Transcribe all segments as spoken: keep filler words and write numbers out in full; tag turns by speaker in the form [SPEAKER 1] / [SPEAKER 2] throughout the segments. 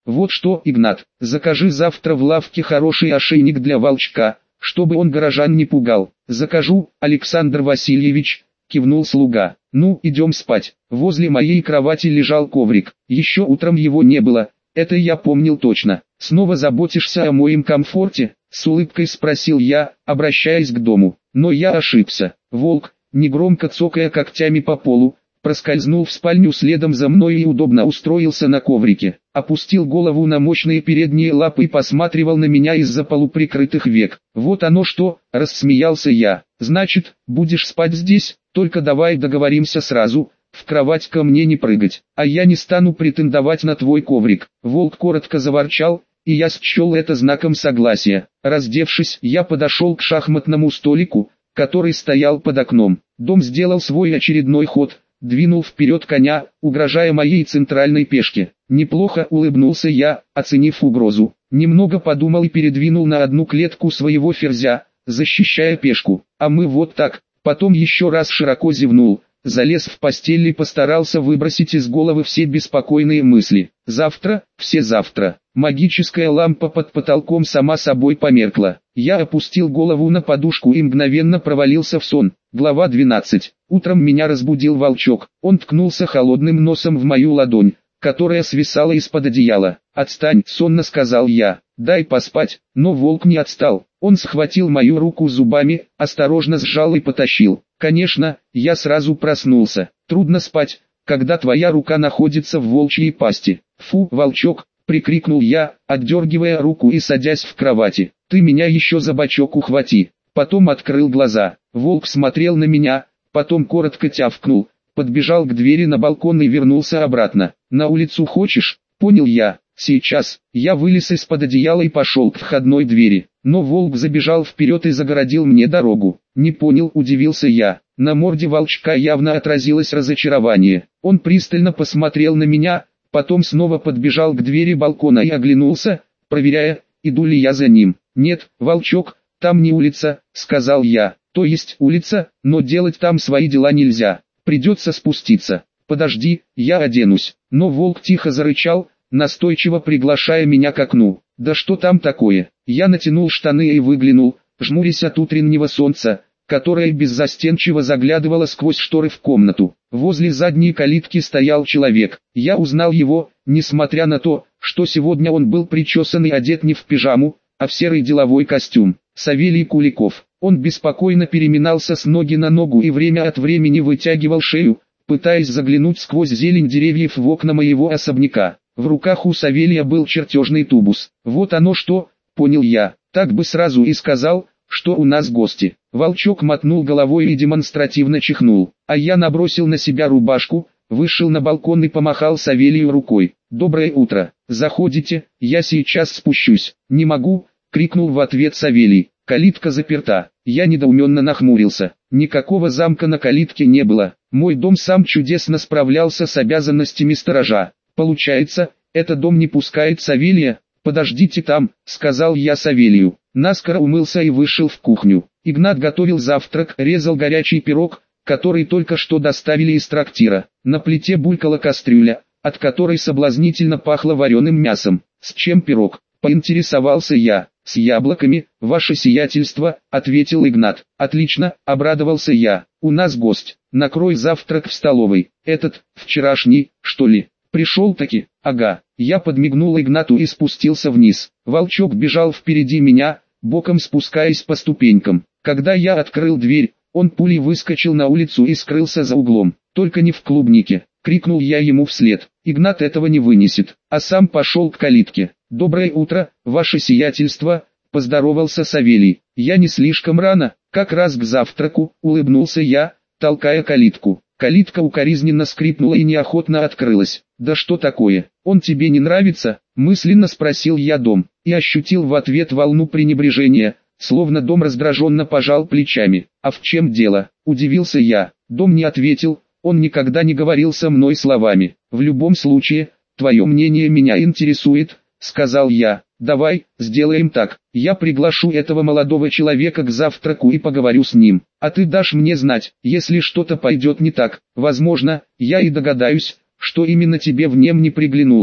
[SPEAKER 1] Вот что, Игнат, закажи завтра в лавке хороший ошейник для волчка, чтобы он горожан не пугал. Закажу, Александр Васильевич, кивнул слуга. Ну, идем спать. Возле моей кровати лежал коврик. Еще утром его не было, это я помнил точно. Снова заботишься о моем комфорте? С улыбкой спросил я, обращаясь к дому. Но я ошибся. Волк, негромко цокая когтями по полу, проскользнул в спальню следом за мной и удобно устроился на коврике. Опустил голову на мощные передние лапы и посматривал на меня из-за полуприкрытых век. Вот оно что, рассмеялся я. Значит, будешь спать здесь, только давай договоримся сразу, в кровать ко мне не прыгать, а я не стану претендовать на твой коврик. Волк коротко заворчал, и я счел это знаком согласия. Раздевшись, я подошел к шахматному столику, который стоял под окном. Дом сделал свой очередной ход, двинул вперед коня, угрожая моей центральной пешке. Неплохо улыбнулся я, оценив угрозу. Немного подумал и передвинул на одну клетку своего ферзя, защищая пешку. А мы вот так. Потом еще раз широко зевнул, залез в постель и постарался выбросить из головы все беспокойные мысли. Завтра, все завтра. Магическая лампа под потолком сама собой померкла. Я опустил голову на подушку и мгновенно провалился в сон. Глава двенадцать. Утром меня разбудил волчок. Он ткнулся холодным носом в мою ладонь, которая свисала из-под одеяла. «Отстань», — сонно сказал я, — «дай поспать». Но волк не отстал. Он схватил мою руку зубами, осторожно сжал и потащил. Конечно, я сразу проснулся. Трудно спать, когда твоя рука находится в волчьей пасти. «Фу, волчок», — прикрикнул я, отдергивая руку и садясь в кровати. «Ты меня еще за бочок ухвати». Потом открыл глаза. Волк смотрел на меня, потом коротко тявкнул, подбежал к двери на балкон и вернулся обратно. «На улицу хочешь?» Понял я. Сейчас. Я вылез из-под одеяла и пошел к входной двери. Но волк забежал вперед и загородил мне дорогу. «Не понял», — удивился я. На морде волчка явно отразилось разочарование. Он пристально посмотрел на меня, потом снова подбежал к двери балкона и оглянулся, проверяя, иду ли я за ним. «Нет, волчок, там не улица», — сказал я. «То есть улица, но делать там свои дела нельзя. Придется спуститься». «Подожди, я оденусь». Но волк тихо зарычал, настойчиво приглашая меня к окну. «Да что там такое?» Я натянул штаны и выглянул, жмурясь от утреннего солнца, которое беззастенчиво заглядывало сквозь шторы в комнату. Возле задней калитки стоял человек. Я узнал его, несмотря на то, что сегодня он был причесан и одет не в пижаму, а в серый деловой костюм. Савелий Куликов. Он беспокойно переминался с ноги на ногу и время от времени вытягивал шею, пытаясь заглянуть сквозь зелень деревьев в окна моего особняка. В руках у Савелия был чертежный тубус. «Вот оно что», — понял я, — «так бы сразу и сказал, что у нас гости». Волчок мотнул головой и демонстративно чихнул, а я набросил на себя рубашку, вышел на балкон и помахал Савелию рукой. «Доброе утро, заходите, я сейчас спущусь». «Не могу», — крикнул в ответ Савелий. «Калитка заперта». Я недоуменно нахмурился. Никакого замка на калитке не было. Мой дом сам чудесно справлялся с обязанностями сторожа. «Получается, этот дом не пускает Савелия?» «Подождите там», — сказал я Савелию. Наскоро умылся и вышел в кухню. Игнат готовил завтрак, резал горячий пирог, который только что доставили из трактира. На плите булькала кастрюля, от которой соблазнительно пахло вареным мясом. «С чем пирог?» — поинтересовался я. «С яблоками, ваше сиятельство», — ответил Игнат. «Отлично», — обрадовался я. «У нас гость. Накрой завтрак в столовой. Этот, вчерашний, что ли?» «Пришел-таки?» «Ага». Я подмигнул Игнату и спустился вниз. Волчок бежал впереди меня, боком спускаясь по ступенькам. Когда я открыл дверь, он пулей выскочил на улицу и скрылся за углом. «Только не в клубнике», — крикнул я ему вслед. Игнат этого не вынесет, а сам пошел к калитке. «Доброе утро, ваше сиятельство», — поздоровался Савелий. «Я не слишком рано, как раз к завтраку», — улыбнулся я, толкая калитку. Калитка укоризненно скрипнула и неохотно открылась. «Да что такое? Он тебе не нравится?» — мысленно спросил я дом, и ощутил в ответ волну пренебрежения, словно дом раздраженно пожал плечами. «А в чем дело?» — удивился я. Дом не ответил, он никогда не говорил со мной словами. «В любом случае, твое мнение меня интересует», — сказал я. «Давай, сделаем так, я приглашу этого молодого человека к завтраку и поговорю с ним, а ты дашь мне знать, если что-то пойдет не так. Возможно, я и догадаюсь, что именно тебе в нем не приглянулось».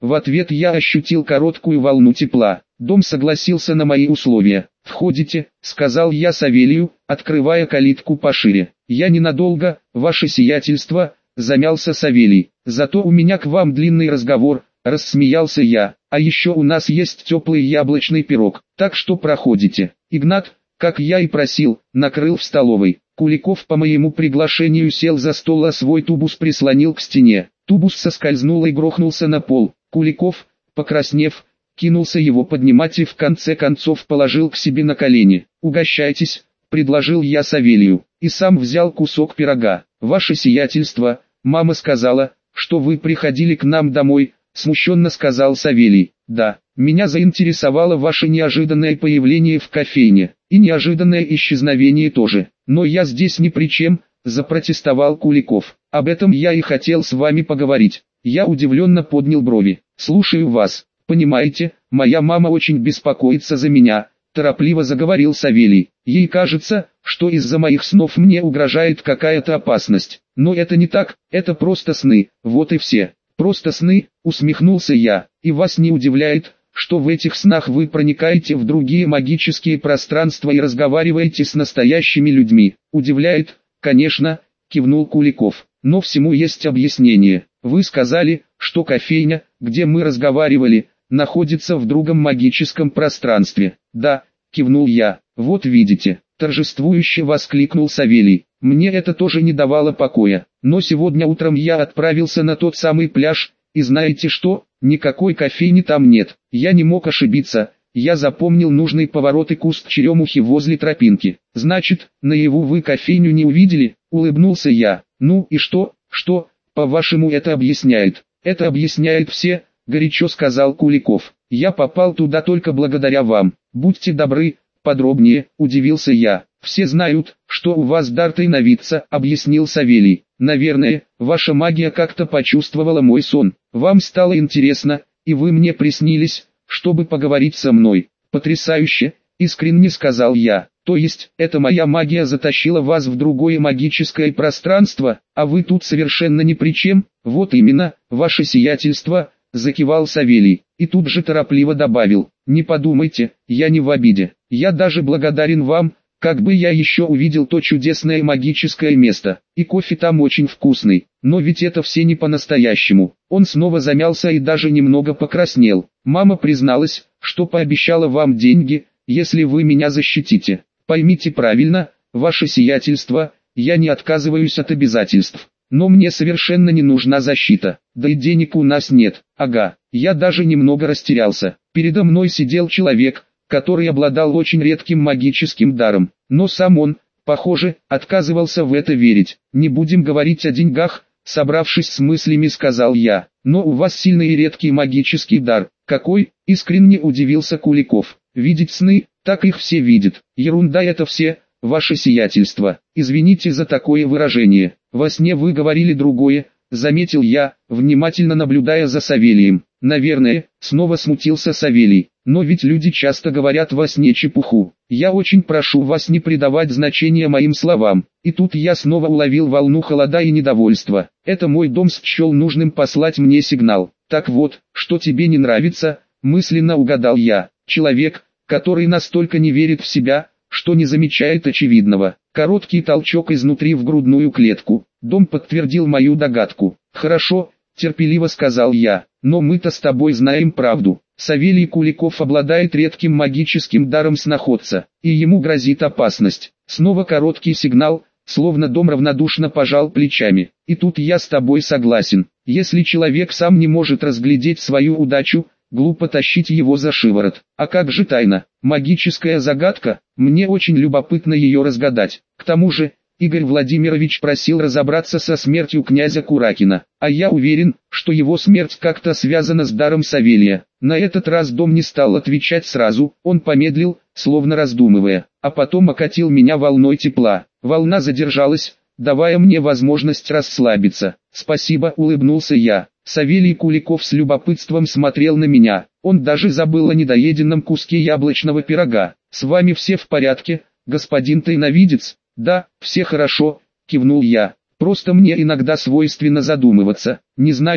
[SPEAKER 1] В ответ я ощутил короткую волну тепла. Дом согласился на мои условия. «Входите», — сказал я Савелию, открывая калитку пошире. «Я ненадолго, ваше сиятельство», — замялся Савелий. «Зато у меня к вам длинный разговор», — рассмеялся я. «А еще у нас есть теплый яблочный пирог, так что проходите». Игнат, как я и просил, накрыл в столовой. Куликов по моему приглашению сел за стол, а свой тубус прислонил к стене. Тубус соскользнул и грохнулся на пол. Куликов, покраснев, кинулся его поднимать и в конце концов положил к себе на колени. «Угощайтесь», — предложил я Савелию, и сам взял кусок пирога. «Ваше сиятельство, мама сказала, что вы приходили к нам домой», — смущенно сказал Савелий. «Да, меня заинтересовало ваше неожиданное появление в кофейне, и неожиданное исчезновение тоже. Но я здесь ни при чем», — запротестовал Куликов. «Об этом я и хотел с вами поговорить». Я удивленно поднял брови. «Слушаю вас. Понимаете, моя мама очень беспокоится за меня», — торопливо заговорил Савелий. «Ей кажется, что из-за моих снов мне угрожает какая-то опасность. Но это не так, это просто сны, вот и все». «Просто сны», — усмехнулся я. «И вас не удивляет, что в этих снах вы проникаете в другие магические пространства и разговариваете с настоящими людьми?» «Удивляет, конечно», — кивнул Куликов. «Но всему есть объяснение. Вы сказали, что кофейня, где мы разговаривали, находится в другом магическом пространстве». «Да», — кивнул я. «Вот видите», — торжествующе воскликнул Савелий. «Мне это тоже не давало покоя. Но сегодня утром я отправился на тот самый пляж, и знаете что, никакой кофейни там нет. Я не мог ошибиться, я запомнил нужный поворот и куст черемухи возле тропинки». «Значит, наяву вы кофейню не увидели?» — улыбнулся я. «Ну и что, что, по-вашему это объясняет?» «Это объясняет все», — горячо сказал Куликов. «Я попал туда только благодаря вам. Будьте добры, подробнее», — удивился я. «Все знают, что у вас дар тайновидца», — объяснил Савелий. «Наверное, ваша магия как-то почувствовала мой сон. Вам стало интересно, и вы мне приснились, чтобы поговорить со мной». «Потрясающе», — искренне сказал я. «То есть, это моя магия затащила вас в другое магическое пространство, а вы тут совершенно ни при чем?» «Вот именно, ваше сиятельство», — закивал Савелий, и тут же торопливо добавил. «Не подумайте, я не в обиде. Я даже благодарен вам, как бы я еще увидел то чудесное магическое место, и кофе там очень вкусный, но ведь это все не по-настоящему». Он снова замялся и даже немного покраснел. «Мама призналась, что пообещала вам деньги, если вы меня защитите. Поймите правильно, ваше сиятельство, я не отказываюсь от обязательств. Но мне совершенно не нужна защита, да и денег у нас нет». «Ага». Я даже немного растерялся. Передо мной сидел человек, который обладал очень редким магическим даром, но сам он, похоже, отказывался в это верить. «Не будем говорить о деньгах», — собравшись с мыслями, сказал я. «Но у вас сильный и редкий магический дар». «Какой?» — искренне удивился Куликов. «Видеть сны, так их все видят». «Ерунда это все, ваше сиятельство. Извините за такое выражение. Во сне вы говорили другое», — заметил я, внимательно наблюдая за Савелием. «Наверное», — снова смутился Савелий. «Но ведь люди часто говорят во сне чепуху. Я очень прошу вас не придавать значения моим словам». И тут я снова уловил волну холода и недовольства. Это мой дом счел нужным послать мне сигнал. «Так вот, что тебе не нравится?» — мысленно угадал я. Человек, который настолько не верит в себя, что не замечает очевидного. Короткий толчок изнутри в грудную клетку. Дом подтвердил мою догадку. «Хорошо», — терпеливо сказал я, — «но мы-то с тобой знаем правду. Савелий Куликов обладает редким магическим даром сноходца, и ему грозит опасность». Снова короткий сигнал, словно дом равнодушно пожал плечами. «И тут я с тобой согласен. Если человек сам не может разглядеть свою удачу, глупо тащить его за шиворот. А как же тайна? Магическая загадка? Мне очень любопытно ее разгадать. К тому же, Игорь Владимирович просил разобраться со смертью князя Куракина, а я уверен, что его смерть как-то связана с даром Савелия». На этот раз дом не стал отвечать сразу, он помедлил, словно раздумывая, а потом окатил меня волной тепла. Волна задержалась, давая мне возможность расслабиться. «Спасибо», — улыбнулся я. Савелий Куликов с любопытством смотрел на меня. Он даже забыл о недоеденном куске яблочного пирога. «С вами все в порядке, господин тайновидец?» «Да, все хорошо», — кивнул я. «Просто мне иногда свойственно задумываться. Не знаю,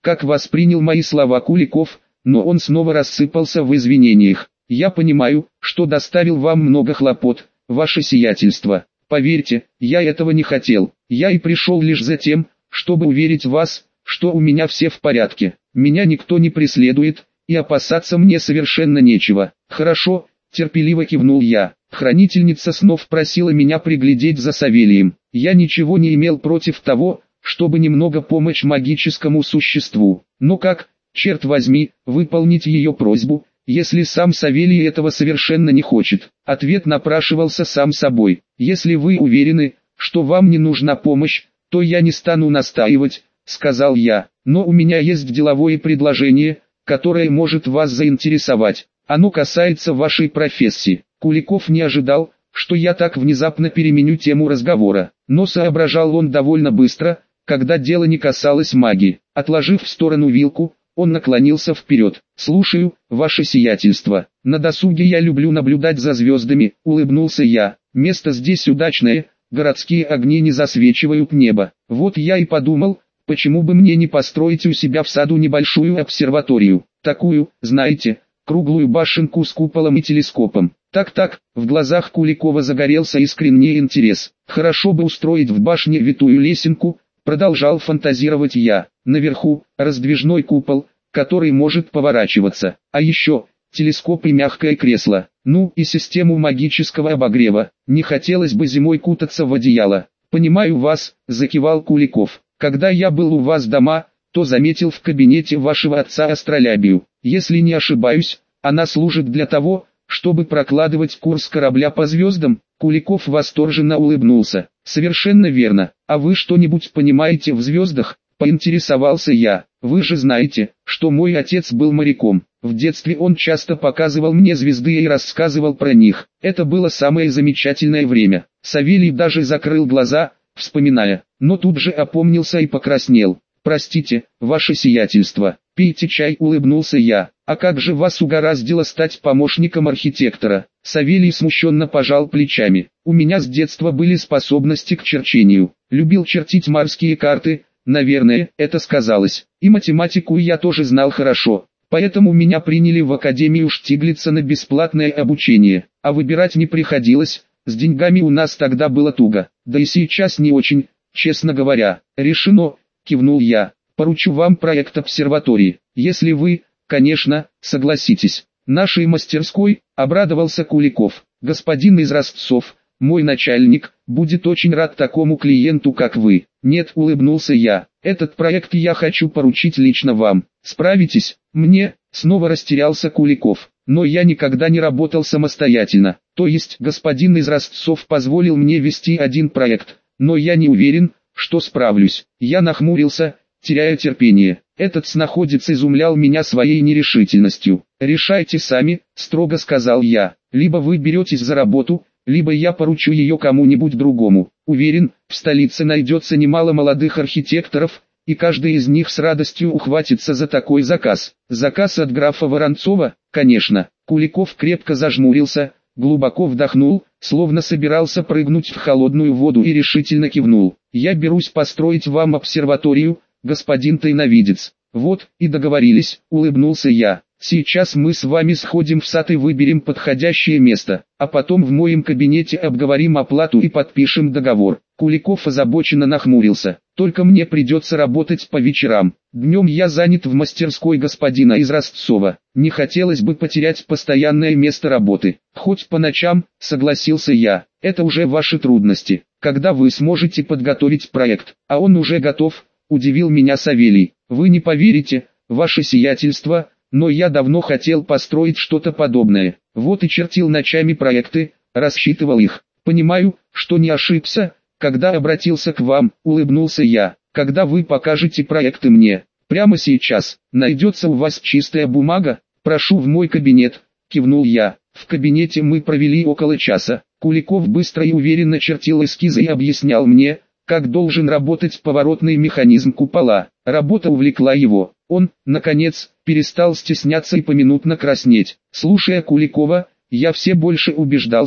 [SPEAKER 1] как воспринял мои слова Куликов, но он снова рассыпался в извинениях. «Я понимаю, что доставил вам много хлопот, ваше сиятельство. Поверьте, я этого не хотел. Я и пришел лишь за тем, чтобы уверить вас, что у меня все в порядке. Меня никто не преследует, и опасаться мне совершенно нечего». «Хорошо», — терпеливо кивнул я. Хранительница снов просила меня приглядеть за Савелием. Я ничего не имел против того, чтобы немного помочь магическому существу. Но как, черт возьми, выполнить ее просьбу, если сам Савелий этого совершенно не хочет? Ответ напрашивался сам собой. «Если вы уверены, что вам не нужна помощь, то я не стану настаивать», — сказал я. «Но у меня есть деловое предложение, которое может вас заинтересовать. Оно касается вашей профессии». Куликов не ожидал, что я так внезапно переменю тему разговора, но соображал он довольно быстро, когда дело не касалось магии. Отложив в сторону вилку, он наклонился вперед. «Слушаю, ваше сиятельство. На досуге я люблю наблюдать за звездами», — улыбнулся я. «Место здесь удачное, городские огни не засвечивают небо. Вот я и подумал, почему бы мне не построить у себя в саду небольшую обсерваторию, такую, знаете, круглую башенку с куполом и телескопом». Так-так, в глазах Куликова загорелся искренний интерес. «Хорошо бы устроить в башне витую лесенку», — продолжал фантазировать я. «Наверху раздвижной купол, который может поворачиваться, а еще телескоп и мягкое кресло, ну и систему магического обогрева. Не хотелось бы зимой кутаться в одеяло». «Понимаю вас», — закивал Куликов. «Когда я был у вас дома, то заметил в кабинете вашего отца астролябию. Если не ошибаюсь, она служит для того, чтобы прокладывать курс корабля по звездам». Куликов восторженно улыбнулся. «Совершенно верно. А вы что-нибудь понимаете в звездах?» — поинтересовался я. «Вы же знаете, что мой отец был моряком. В детстве он часто показывал мне звезды и рассказывал про них. Это было самое замечательное время». Савелий даже закрыл глаза, вспоминая, но тут же опомнился и покраснел. «Простите, ваше сиятельство, пейте чай», — улыбнулся я. «А как же вас угораздило стать помощником архитектора?» Савелий смущенно пожал плечами. «У меня с детства были способности к черчению. Любил чертить морские карты, наверное, это сказалось. И математику я тоже знал хорошо. Поэтому меня приняли в Академию Штиглица на бесплатное обучение. А выбирать не приходилось, с деньгами у нас тогда было туго. Да и сейчас не очень, честно говоря». «Решено», — кивнул я. «Поручу вам проект обсерватории, если вы, конечно, согласитесь». «Нашей мастерской», — обрадовался Куликов. «Господин из Ростцов, мой начальник, будет очень рад такому клиенту, как вы». «Нет», — улыбнулся я, — «этот проект я хочу поручить лично вам. Справитесь?» «Мне», — снова растерялся Куликов, — «но я никогда не работал самостоятельно. То есть господин из Ростцов позволил мне вести один проект, но я не уверен, что справлюсь». Я нахмурился, теряя терпение. Этот снаходец изумлял меня своей нерешительностью. «Решайте сами», — строго сказал я. «Либо вы беретесь за работу, либо я поручу ее кому-нибудь другому. Уверен, в столице найдется немало молодых архитекторов, и каждый из них с радостью ухватится за такой заказ». «Заказ от графа Воронцова?» «Конечно». Куликов крепко зажмурился, глубоко вдохнул, словно собирался прыгнуть в холодную воду, и решительно кивнул. «Я берусь построить вам обсерваторию, господин тайновидец». «Вот, и договорились», — улыбнулся я. «Сейчас мы с вами сходим в сад и выберем подходящее место, а потом в моем кабинете обговорим оплату и подпишем договор». Куликов озабоченно нахмурился. «Только мне придется работать по вечерам. Днем я занят в мастерской господина из Ростцова. Не хотелось бы потерять постоянное место работы». «Хоть по ночам», — согласился я. «Это уже ваши трудности. Когда вы сможете подготовить проект?» «А он уже готов», — удивил меня Савелий. «Вы не поверите, ваше сиятельство, но я давно хотел построить что-то подобное. Вот и чертил ночами проекты, рассчитывал их. Понимаю, что не ошибся, когда обратился к вам», — улыбнулся я. «Когда вы покажете проекты мне?» «Прямо сейчас. Найдется у вас чистая бумага? Прошу в мой кабинет», — кивнул я. В кабинете мы провели около часа. Куликов быстро и уверенно чертил эскизы и объяснял мне, как должен работать поворотный механизм купола. Работа увлекла его. Он, наконец, перестал стесняться и поминутно краснеть. Слушая Куликова, я все больше убеждался,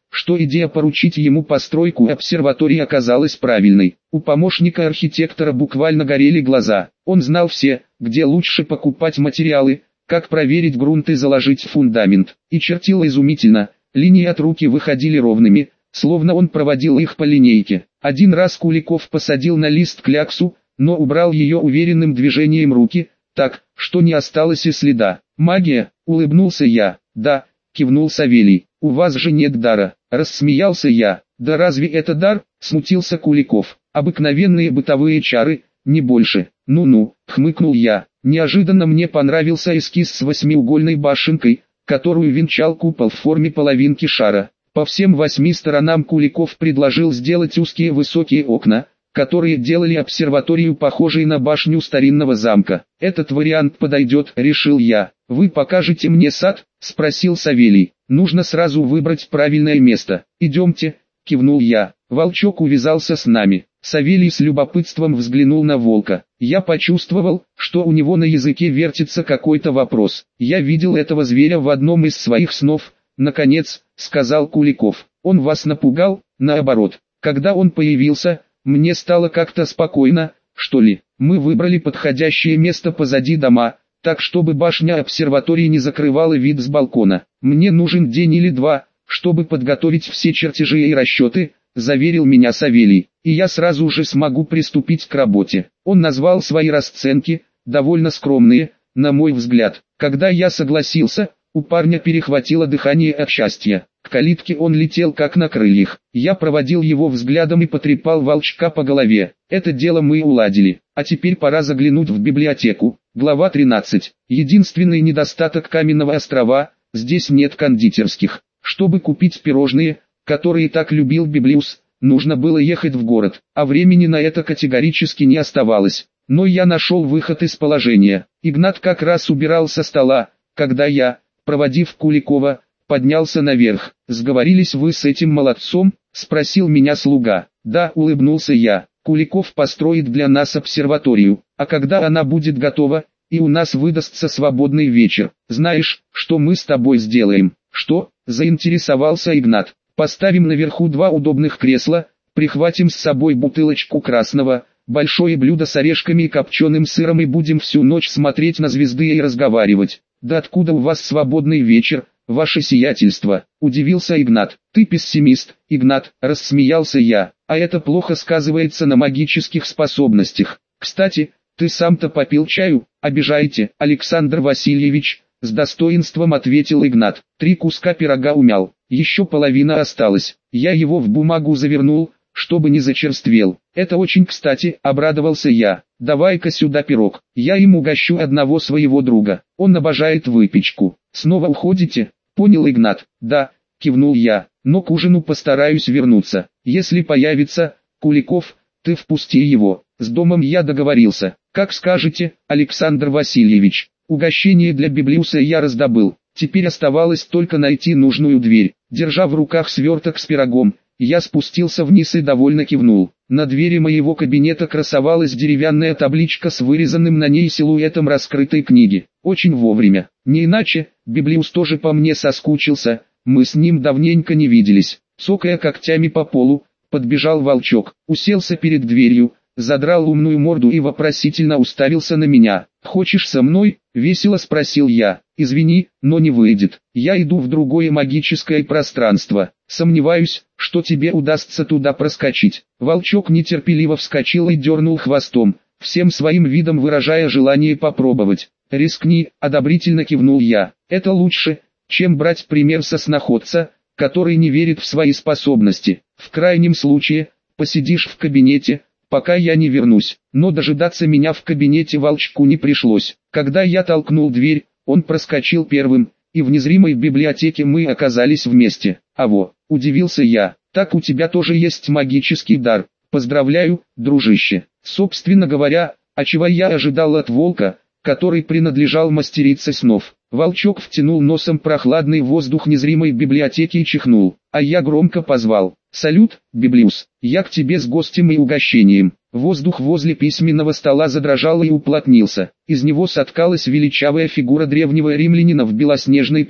[SPEAKER 1] что идея поручить ему постройку обсерватории оказалась правильной. У помощника архитектора буквально горели глаза. Он знал все, где лучше покупать материалы, как проверить грунт и заложить фундамент. И чертил изумительно, линии от руки выходили ровными, словно он проводил их по линейке. Один раз Куликов посадил на лист кляксу, но убрал ее уверенным движением руки, так, что не осталось и следа. «Магия», — улыбнулся я. «Да», — кивнул Савелий, — «у вас же нет дара», — рассмеялся я. «Да разве это дар?» — смутился Куликов. «Обыкновенные бытовые чары, не больше». «Ну-ну», — хмыкнул я. Неожиданно мне понравился эскиз с восьмиугольной башенкой, которую венчал купол в форме половинки шара. По всем восьми сторонам Куликов предложил сделать узкие высокие окна, которые делали обсерваторию похожей на башню старинного замка. «Этот вариант подойдет», — решил я. «Вы покажете мне сад?» — спросил Савелий. «Нужно сразу выбрать правильное место». «Идемте», — кивнул я. Волчок увязался с нами. Савелий с любопытством взглянул на волка. Я почувствовал, что у него на языке вертится какой-то вопрос. «Я видел этого зверя в одном из своих снов», — наконец, сказал Куликов. «Он вас напугал?» «Наоборот. Когда он появился, мне стало как-то спокойно, что ли. Мы выбрали подходящее место позади дома, так чтобы башня обсерватории не закрывала вид с балкона. Мне нужен день или два, чтобы подготовить все чертежи и расчеты», — заверил меня Савелий, «и я сразу же смогу приступить к работе». Он назвал свои расценки, довольно скромные, на мой взгляд. Когда я согласился, у парня перехватило дыхание от счастья. К калитке он летел как на крыльях. Я проводил его взглядом и потрепал волчка по голове. Это дело мы уладили. А теперь пора заглянуть в библиотеку. Глава тринадцать. Единственный недостаток Каменного острова – здесь нет кондитерских. Чтобы купить пирожные, которые так любил Библиус, нужно было ехать в город, а времени на это категорически не оставалось. Но я нашел выход из положения. Игнат как раз убирал со стола, когда я, проводив Куликова, поднялся наверх. «Сговорились вы с этим молодцом?» — спросил меня слуга. «Да», — улыбнулся я. «Куликов построит для нас обсерваторию, а когда она будет готова, и у нас выдастся свободный вечер, знаешь, что мы с тобой сделаем?» «Что?» — заинтересовался Игнат. «Поставим наверху два удобных кресла, прихватим с собой бутылочку красного, большое блюдо с орешками и копченым сыром и будем всю ночь смотреть на звезды и разговаривать». «Да откуда у вас свободный вечер, ваше сиятельство?» — удивился Игнат. «Ты пессимист, Игнат», — рассмеялся я, — «а это плохо сказывается на магических способностях. Кстати, ты сам-то попил чаю?» «Обижаете, Александр Васильевич», — с достоинством ответил Игнат. «Три куска пирога умял, еще половина осталась, я его в бумагу завернул, чтобы не зачерствел». «Это очень кстати», — обрадовался я. «Давай-ка сюда пирог, я им угощу одного своего друга, он обожает выпечку». «Снова уходите?» — понял Игнат. «Да», — кивнул я, — «но к ужину постараюсь вернуться. Если появится Куликов, ты впусти его, с домом я договорился». «Как скажете, Александр Васильевич». Угощение для Библиуса я раздобыл, теперь оставалось только найти нужную дверь. Держа в руках сверток с пирогом, я спустился вниз и довольно кивнул. На двери моего кабинета красовалась деревянная табличка с вырезанным на ней силуэтом раскрытой книги. Очень вовремя. Не иначе, Библиус тоже по мне соскучился, мы с ним давненько не виделись. Цокая когтями по полу, подбежал волчок, уселся перед дверью, задрал умную морду и вопросительно уставился на меня. «Хочешь со мной?» — весело спросил я. «Извини, но не выйдет. Я иду в другое магическое пространство. Сомневаюсь, что тебе удастся туда проскочить». Волчок нетерпеливо вскочил и дернул хвостом, всем своим видом выражая желание попробовать. «Рискни», — одобрительно кивнул я. «Это лучше, чем брать пример со сноходца, который не верит в свои способности. В крайнем случае, посидишь в кабинете, пока я не вернусь». Но дожидаться меня в кабинете волчку не пришлось. Когда я толкнул дверь, он проскочил первым, и в незримой библиотеке мы оказались вместе. «А во», — удивился я, — «так у тебя тоже есть магический дар. Поздравляю, дружище». Собственно говоря, а чего я ожидал от волка, который принадлежал мастерице снов. Волчок втянул носом прохладный воздух незримой библиотеки и чихнул, а я громко позвал: «Салют, Библиус, я к тебе с гостем и угощением». Воздух возле письменного стола задрожал и уплотнился, из него соткалась величавая фигура древнего римлянина в белоснежной тоге.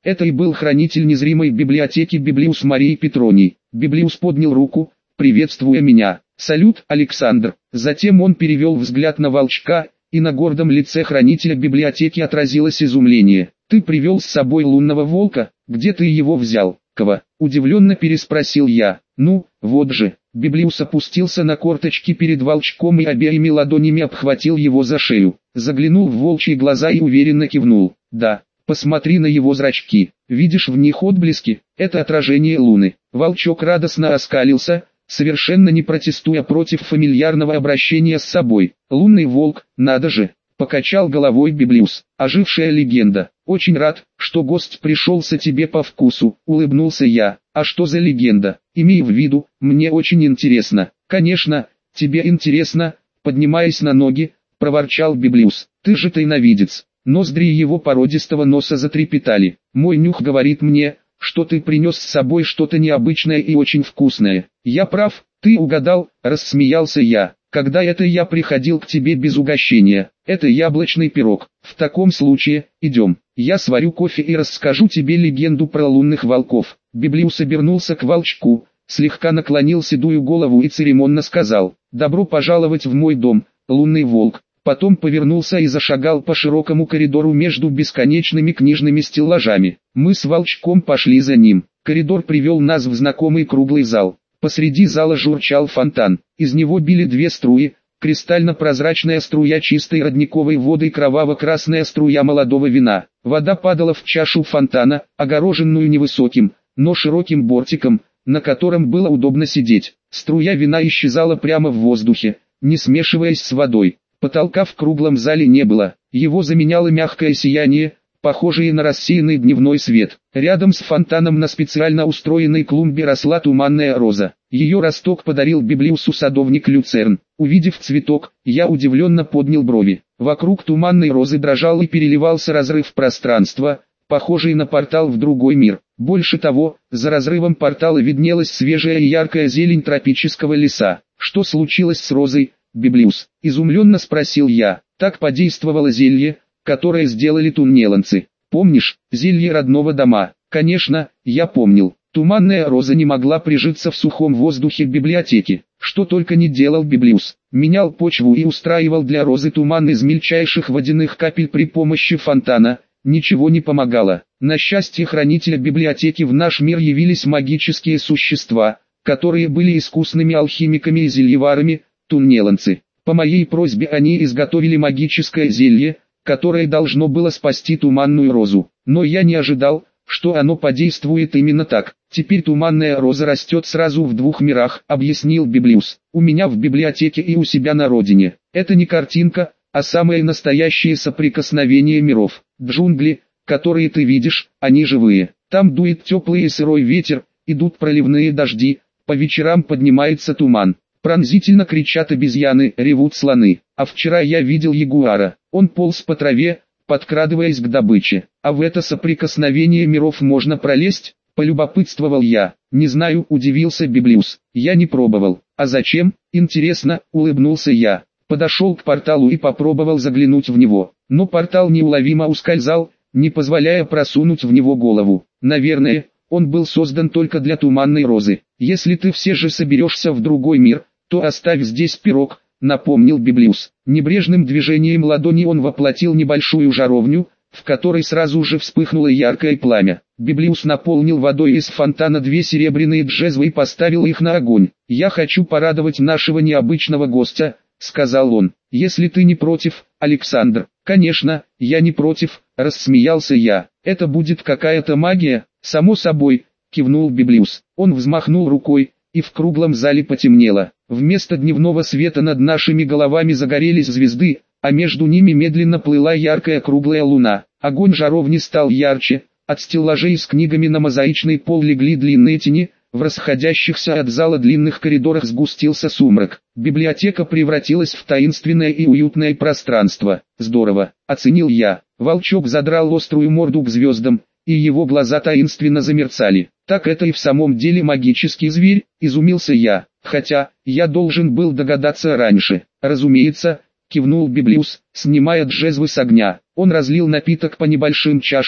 [SPEAKER 1] Это и был хранитель незримой библиотеки Библиус Марии Петроний. Библиус поднял руку, приветствуя меня. «Салют, Александр». Затем он перевел взгляд на Волчка, и на гордом лице хранителя библиотеки отразилось изумление. «Ты привел с собой лунного волка? Где ты его взял?» «Кого?» – удивленно переспросил я. «Ну, вот же». Библиус опустился на корточки перед Волчком и обеими ладонями обхватил его за шею. Заглянул в волчьи глаза и уверенно кивнул. «Да, посмотри на его зрачки. Видишь в них отблески? Это отражение луны». Волчок радостно оскалился, совершенно не протестуя против фамильярного обращения с собой. «Лунный волк, надо же!» — покачал головой Библиус. «Ожившая легенда. Очень рад, что гость пришелся тебе по вкусу», — улыбнулся я. «А что за легенда? Имей в виду, мне очень интересно». «Конечно, тебе интересно», — поднимаясь на ноги, проворчал Библиус. «Ты же тайновидец». Ноздри его породистого носа затрепетали. «Мой нюх говорит мне, что ты принес с собой что-то необычное и очень вкусное». «Я прав, ты угадал», — рассмеялся я. «Когда это я приходил к тебе без угощения? Это яблочный пирог. В таком случае, идем. Я сварю кофе и расскажу тебе легенду про лунных волков». Библиус обернулся к Волчку, слегка наклонил седую голову и церемонно сказал: «Добро пожаловать в мой дом, лунный волк». Потом повернулся и зашагал по широкому коридору между бесконечными книжными стеллажами. Мы с Волчком пошли за ним. Коридор привел нас в знакомый круглый зал. Посреди зала журчал фонтан. Из него били две струи: кристально-прозрачная струя чистой родниковой воды и кроваво-красная струя молодого вина. Вода падала в чашу фонтана, огороженную невысоким, но широким бортиком, на котором было удобно сидеть. Струя вина исчезала прямо в воздухе, не смешиваясь с водой. Потолка в круглом зале не было, его заменяло мягкое сияние, похожее на рассеянный дневной свет. Рядом с фонтаном на специально устроенной клумбе росла туманная роза. Ее росток подарил Библиусу садовник Люцерн. Увидев цветок, я удивленно поднял брови. Вокруг туманной розы дрожал и переливался разрыв пространства, похожий на портал в другой мир. Больше того, за разрывом портала виднелась свежая и яркая зелень тропического леса. «Что случилось с розой, Библиус?» — изумленно спросил я. «Так подействовало зелье, которое сделали туннеланцы. Помнишь, зелье родного дома?» «Конечно, я помнил. Туманная роза не могла прижиться в сухом воздухе библиотеки. Что только не делал Библиус. Менял почву и устраивал для розы туман из мельчайших водяных капель при помощи фонтана. Ничего не помогало. На счастье хранителя библиотеки в наш мир явились магические существа, которые были искусными алхимиками и зельеварами, туннеланцы. По моей просьбе они изготовили магическое зелье, которое должно было спасти туманную розу. Но я не ожидал, что оно подействует именно так. Теперь туманная роза растет сразу в двух мирах, объяснил Библиус. У меня в библиотеке и у себя на родине. Это не картинка, а самое настоящее соприкосновение миров. Джунгли, которые ты видишь, они живые. Там дует теплый и сырой ветер, идут проливные дожди, по вечерам поднимается туман. Пронзительно кричат обезьяны, ревут слоны. А вчера я видел ягуара. Он полз по траве, подкрадываясь к добыче. А в это соприкосновение миров можно пролезть? Полюбопытствовал я. Не знаю, удивился Библиус. Я не пробовал. А зачем? Интересно, улыбнулся я. Подошел к порталу и попробовал заглянуть в него. Но портал неуловимо ускользал, не позволяя просунуть в него голову. Наверное, он был создан только для туманной розы. Если ты все же соберешься в другой мир, то оставь здесь пирог, напомнил Библиус. Небрежным движением ладони он воплотил небольшую жаровню, в которой сразу же вспыхнуло яркое пламя. Библиус наполнил водой из фонтана две серебряные джезвы и поставил их на огонь. «Я хочу порадовать нашего необычного гостя», — сказал он. «Если ты не против, Александр». «Конечно, я не против», — рассмеялся я. «Это будет какая-то магия?» «Само собой», — кивнул Библиус. Он взмахнул рукой, и в круглом зале потемнело. Вместо дневного света над нашими головами загорелись звезды, а между ними медленно плыла яркая круглая луна. Огонь жаровни стал ярче, от стеллажей с книгами на мозаичный пол легли длинные тени, в расходящихся от зала длинных коридорах сгустился сумрак. Библиотека превратилась в таинственное и уютное пространство. «Здорово», — оценил я. Волчок задрал острую морду к звездам, и его глаза таинственно замерцали. «Так это и в самом деле магический зверь?» — изумился я. «Хотя, я должен был догадаться раньше». «Разумеется», — кивнул Библиус, снимая джезвы с огня. Он разлил напиток по небольшим чашкам,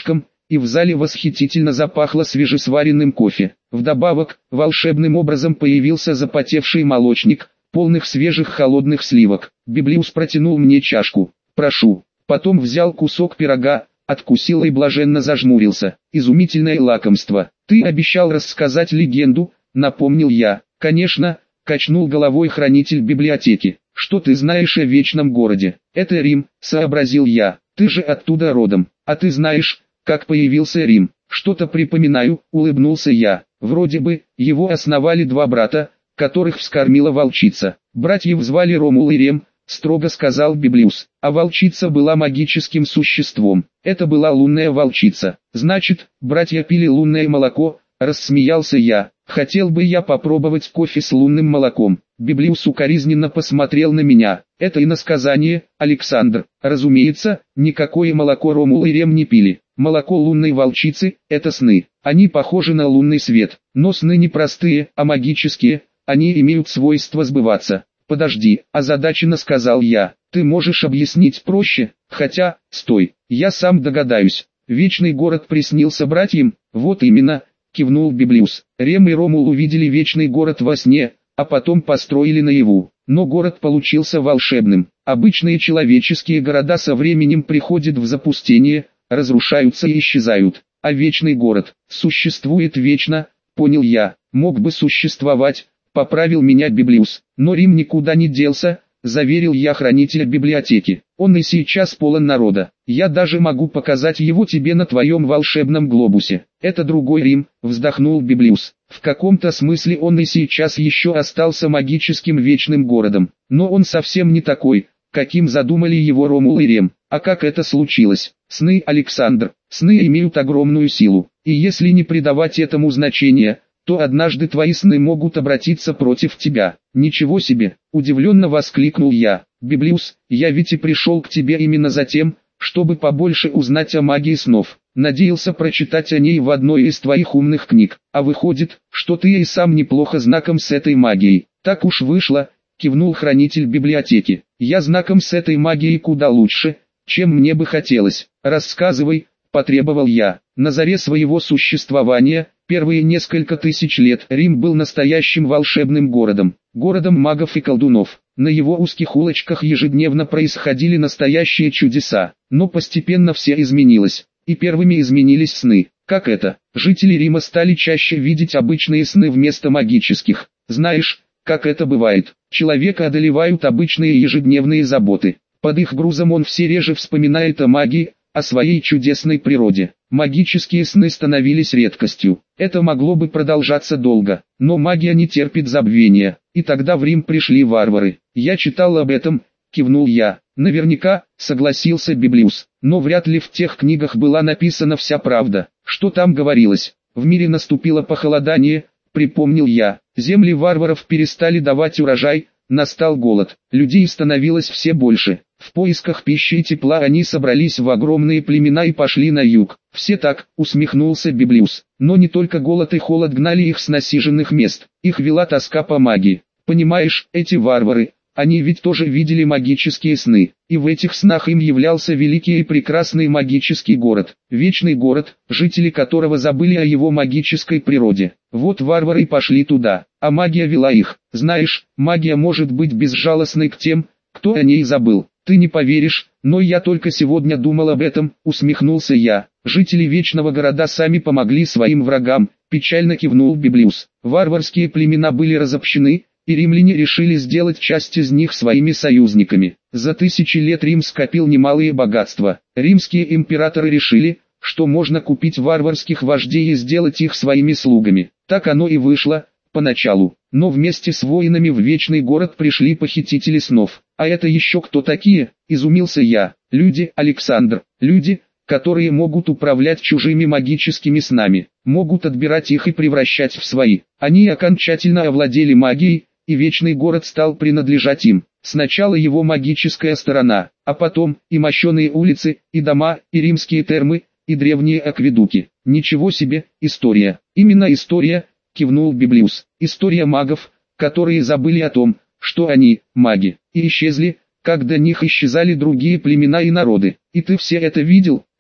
[SPEAKER 1] и в зале восхитительно запахло свежесваренным кофе. Вдобавок, волшебным образом появился запотевший молочник, полных свежих холодных сливок. Библиус протянул мне чашку. «Прошу». Потом взял кусок пирога, откусил и блаженно зажмурился. «Изумительное лакомство. Ты обещал рассказать легенду», — напомнил я. «Конечно», — качнул головой хранитель библиотеки. «Что ты знаешь о Вечном городе?» «Это Рим», — сообразил я. «Ты же оттуда родом. А ты знаешь, как появился Рим?» «Что-то припоминаю», — улыбнулся я. «Вроде бы, его основали два брата, которых вскормила волчица. Братьев звали Ромул и Рем», — строго сказал Библиус. «А волчица была магическим существом. Это была лунная волчица. Значит, братья пили лунное молоко», — рассмеялся я. «Хотел бы я попробовать кофе с лунным молоком». Библиус укоризненно посмотрел на меня. «Это иносказание, Александр. Разумеется, никакое молоко Ромул и Рем не пили. Молоко лунной волчицы – это сны. Они похожи на лунный свет, но сны не простые, а магические. Они имеют свойство сбываться». «Подожди», – озадаченно сказал я. «Ты можешь объяснить проще? Хотя, стой, я сам догадаюсь. Вечный город приснился братьям?» «Вот именно», – кивнул Библиус. «Рем и Ромул увидели вечный город во сне, а потом построили наяву. Но город получился волшебным. Обычные человеческие города со временем приходят в запустение, разрушаются и исчезают. А вечный город существует вечно», — понял я. «Мог бы существовать», — поправил меня Библиус. «Но Рим никуда не делся», — заверил я хранителя библиотеки. «Он и сейчас полон народа. Я даже могу показать его тебе на твоем волшебном глобусе». «Это другой Рим», — вздохнул Библиус. «В каком-то смысле он и сейчас еще остался магическим вечным городом. Но он совсем не такой, каким задумали его Ромул и Рем. А как это случилось? Сны, Александр. Сны имеют огромную силу. И если не придавать этому значения, то однажды твои сны могут обратиться против тебя». «Ничего себе!» – удивленно воскликнул я. «Библиус, я ведь и пришел к тебе именно за тем, чтобы побольше узнать о магии снов. Надеялся прочитать о ней в одной из твоих умных книг. А выходит, что ты и сам неплохо знаком с этой магией». «Так уж вышло», – кивнул хранитель библиотеки. «Я знаком с этой магией куда лучше, чем мне бы хотелось. Рассказывай», – потребовал я. «На заре своего существования, первые несколько тысяч лет, Рим был настоящим волшебным городом, городом магов и колдунов. На его узких улочках ежедневно происходили настоящие чудеса, но постепенно все изменилось, и первыми изменились сны. Как это? Жители Рима стали чаще видеть обычные сны вместо магических. Знаешь, как это бывает? Человека одолевают обычные ежедневные заботы. Под их грузом он все реже вспоминает о магии, о своей чудесной природе. Магические сны становились редкостью. Это могло бы продолжаться долго, но магия не терпит забвения. И тогда в Рим пришли варвары. Я читал об этом, кивнул я. Наверняка, согласился Библиус, но вряд ли в тех книгах была написана вся правда. Что там говорилось? В мире наступило похолодание, припомнил я. Земли варваров перестали давать урожай, настал голод. Людей становилось все больше. В поисках пищи и тепла они собрались в огромные племена и пошли на юг. «Все так», — усмехнулся Библиус. «Но не только голод и холод гнали их с насиженных мест, их вела тоска по магии. Понимаешь, эти варвары, они ведь тоже видели магические сны, и в этих снах им являлся великий и прекрасный магический город, вечный город, жители которого забыли о его магической природе. Вот варвары и пошли туда, а магия вела их. Знаешь, магия может быть безжалостной к тем, кто о ней забыл. Ты не поверишь, но я только сегодня думал об этом», — усмехнулся я. «Жители Вечного города сами помогли своим врагам», — печально кивнул Библиус. «Варварские племена были разобщены, и римляне решили сделать часть из них своими союзниками. За тысячи лет Рим скопил немалые богатства. Римские императоры решили, что можно купить варварских вождей и сделать их своими слугами. Так оно и вышло, поначалу. Но вместе с воинами в Вечный город пришли похитители снов. А это еще кто такие?» – изумился я. «Люди, Александр, люди, которые могут управлять чужими магическими снами, могут отбирать их и превращать в свои. Они окончательно овладели магией, и Вечный город стал принадлежать им. Сначала его магическая сторона, а потом и мощеные улицы, и дома, и римские термы, и древние акведуки. Ничего себе, история. Именно история», — кивнул Библиус. «История магов, которые забыли о том, что они, маги, и исчезли, как до них исчезали другие племена и народы. И ты все это видел?»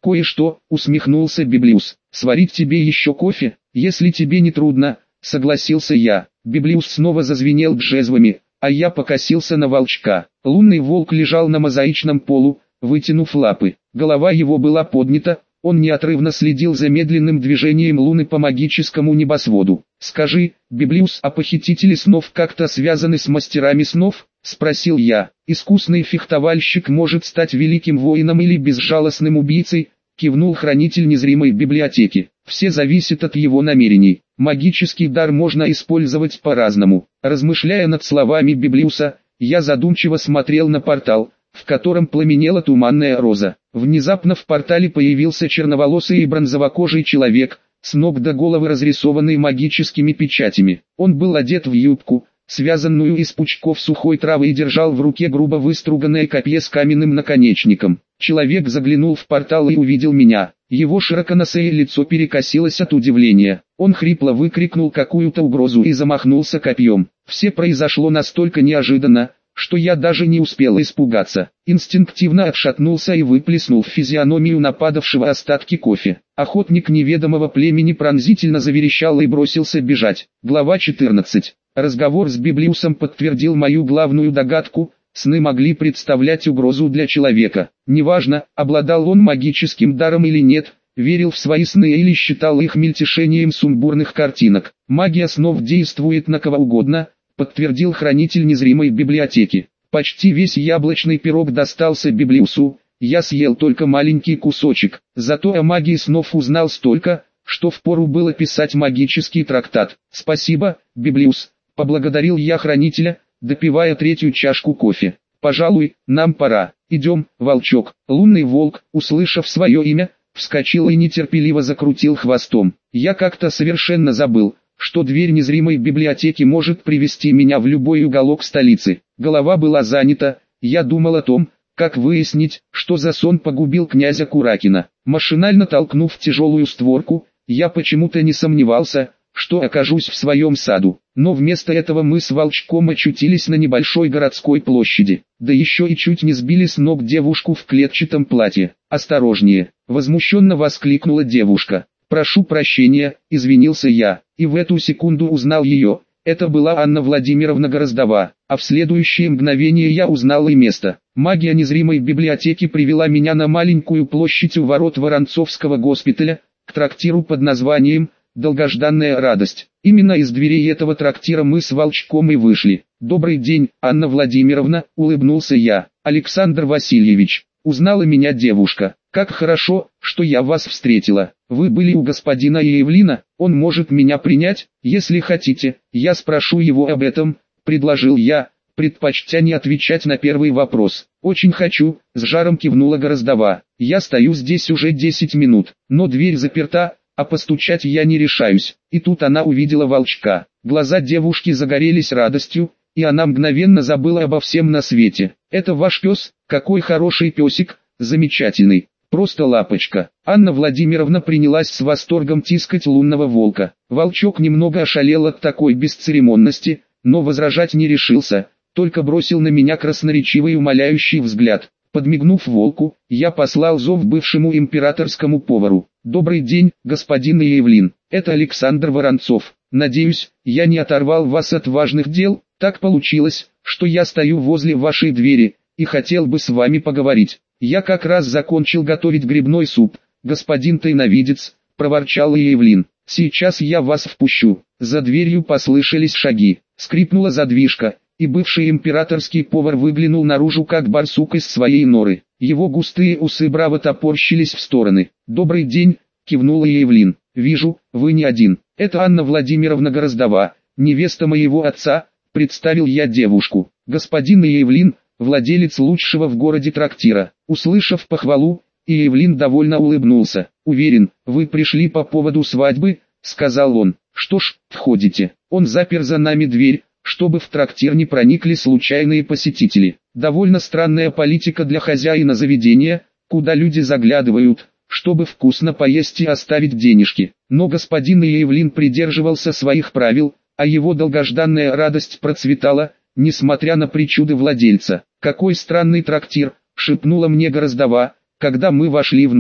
[SPEAKER 1] «Кое-что», — усмехнулся Библиус. «Сварить тебе еще кофе, если тебе не трудно», — согласился я. Библиус снова зазвенел джезвами, а я покосился на волчка. Лунный волк лежал на мозаичном полу, вытянув лапы. Голова его была поднята, он неотрывно следил за медленным движением луны по магическому небосводу. «Скажи, Библиус, а похитители снов как-то связаны с мастерами снов?» — спросил я. «Искусный фехтовальщик может стать великим воином или безжалостным убийцей», — кивнул хранитель незримой библиотеки. «Все зависит от его намерений. Магический дар можно использовать по-разному». Размышляя над словами Библиуса, я задумчиво смотрел на портал, в котором пламенела туманная роза. Внезапно в портале появился черноволосый и бронзовокожий человек, с ног до головы разрисованный магическими печатями. Он был одет в юбку, связанную из пучков сухой травы, и держал в руке грубо выструганное копье с каменным наконечником. Человек заглянул в портал и увидел меня. Его широконосое лицо перекосилось от удивления. Он хрипло выкрикнул какую-то угрозу и замахнулся копьем. Все произошло настолько неожиданно, что я даже не успел испугаться. Инстинктивно отшатнулся и выплеснул в физиономию нападавшего остатки кофе. Охотник неведомого племени пронзительно заверещал и бросился бежать. Глава четырнадцать. Разговор с Библиусом подтвердил мою главную догадку: сны могли представлять угрозу для человека. Неважно, обладал он магическим даром или нет, верил в свои сны или считал их мельтешением сумбурных картинок. Магия снов действует на кого угодно, подтвердил хранитель незримой библиотеки. Почти весь яблочный пирог достался Библиусу, я съел только маленький кусочек. Зато о магии снов узнал столько, что впору было писать магический трактат. «Спасибо, Библиус», — поблагодарил я хранителя, допивая третью чашку кофе. «Пожалуй, нам пора. Идем, волчок». Лунный волк, услышав свое имя, вскочил и нетерпеливо закрутил хвостом. Я как-то совершенно забыл, что дверь незримой библиотеки может привести меня в любой уголок столицы. Голова была занята, я думал о том, как выяснить, что за сон погубил князя Куракина. Машинально толкнув тяжелую створку, я почему-то не сомневался, что окажусь в своем саду. Но вместо этого мы с волчком очутились на небольшой городской площади. Да еще и чуть не сбили с ног девушку в клетчатом платье. «Осторожнее!» — возмущенно воскликнула девушка. «Прошу прощения», — извинился я, и в эту секунду узнал ее. Это была Анна Владимировна Гороздова, а в следующее мгновение я узнал и место. Магия незримой библиотеки привела меня на маленькую площадь у ворот Воронцовского госпиталя, к трактиру под названием «Долгожданная радость». Именно из дверей этого трактира мы с волчком и вышли. «Добрый день, Анна Владимировна», — улыбнулся я. «Александр Васильевич». Узнала меня девушка. «Как хорошо, что я вас встретила. Вы были у господина Евлина, он может меня принять, если хотите, я спрошу его об этом», — предложил я, предпочтя не отвечать на первый вопрос. «Очень хочу», — с жаром кивнула Гороздова. «Я стою здесь уже десять минут, но дверь заперта, а постучать я не решаюсь». И тут она увидела волчка. Глаза девушки загорелись радостью, и она мгновенно забыла обо всем на свете. «Это ваш пес? Какой хороший песик, замечательный, просто лапочка». Анна Владимировна принялась с восторгом тискать лунного волка. Волчок немного ошалел от такой бесцеремонности, но возражать не решился, только бросил на меня красноречивый умоляющий взгляд. Подмигнув волку, я послал зов бывшему императорскому повару. «Добрый день, господин Евлин, это Александр Воронцов. Надеюсь, я не оторвал вас от важных дел. Так получилось, что я стою возле вашей двери, и хотел бы с вами поговорить. Я как раз закончил готовить грибной суп, господин тайновидец», — проворчал Евлин. «Сейчас я вас впущу». За дверью послышались шаги, скрипнула задвижка, и бывший императорский повар выглянул наружу как барсук из своей норы. Его густые усы браво топорщились в стороны. «Добрый день», — кивнула Евлин. «Вижу, вы не один. Это Анна Владимировна Гороздова, невеста моего отца», — представил я девушку. «Господин Евлин, владелец лучшего в городе трактира». Услышав похвалу, Евлин довольно улыбнулся. «Уверен, вы пришли по поводу свадьбы», — сказал он. «Что ж, входите». Он запер за нами дверь, чтобы в трактир не проникли случайные посетители. Довольно странная политика для хозяина заведения, куда люди заглядывают, чтобы вкусно поесть и оставить денежки. Но господин Евлин придерживался своих правил, а его долгожданная радость процветала, несмотря на причуды владельца. «Какой странный трактир», — шепнула мне Гороздова, когда мы вошли внутрь.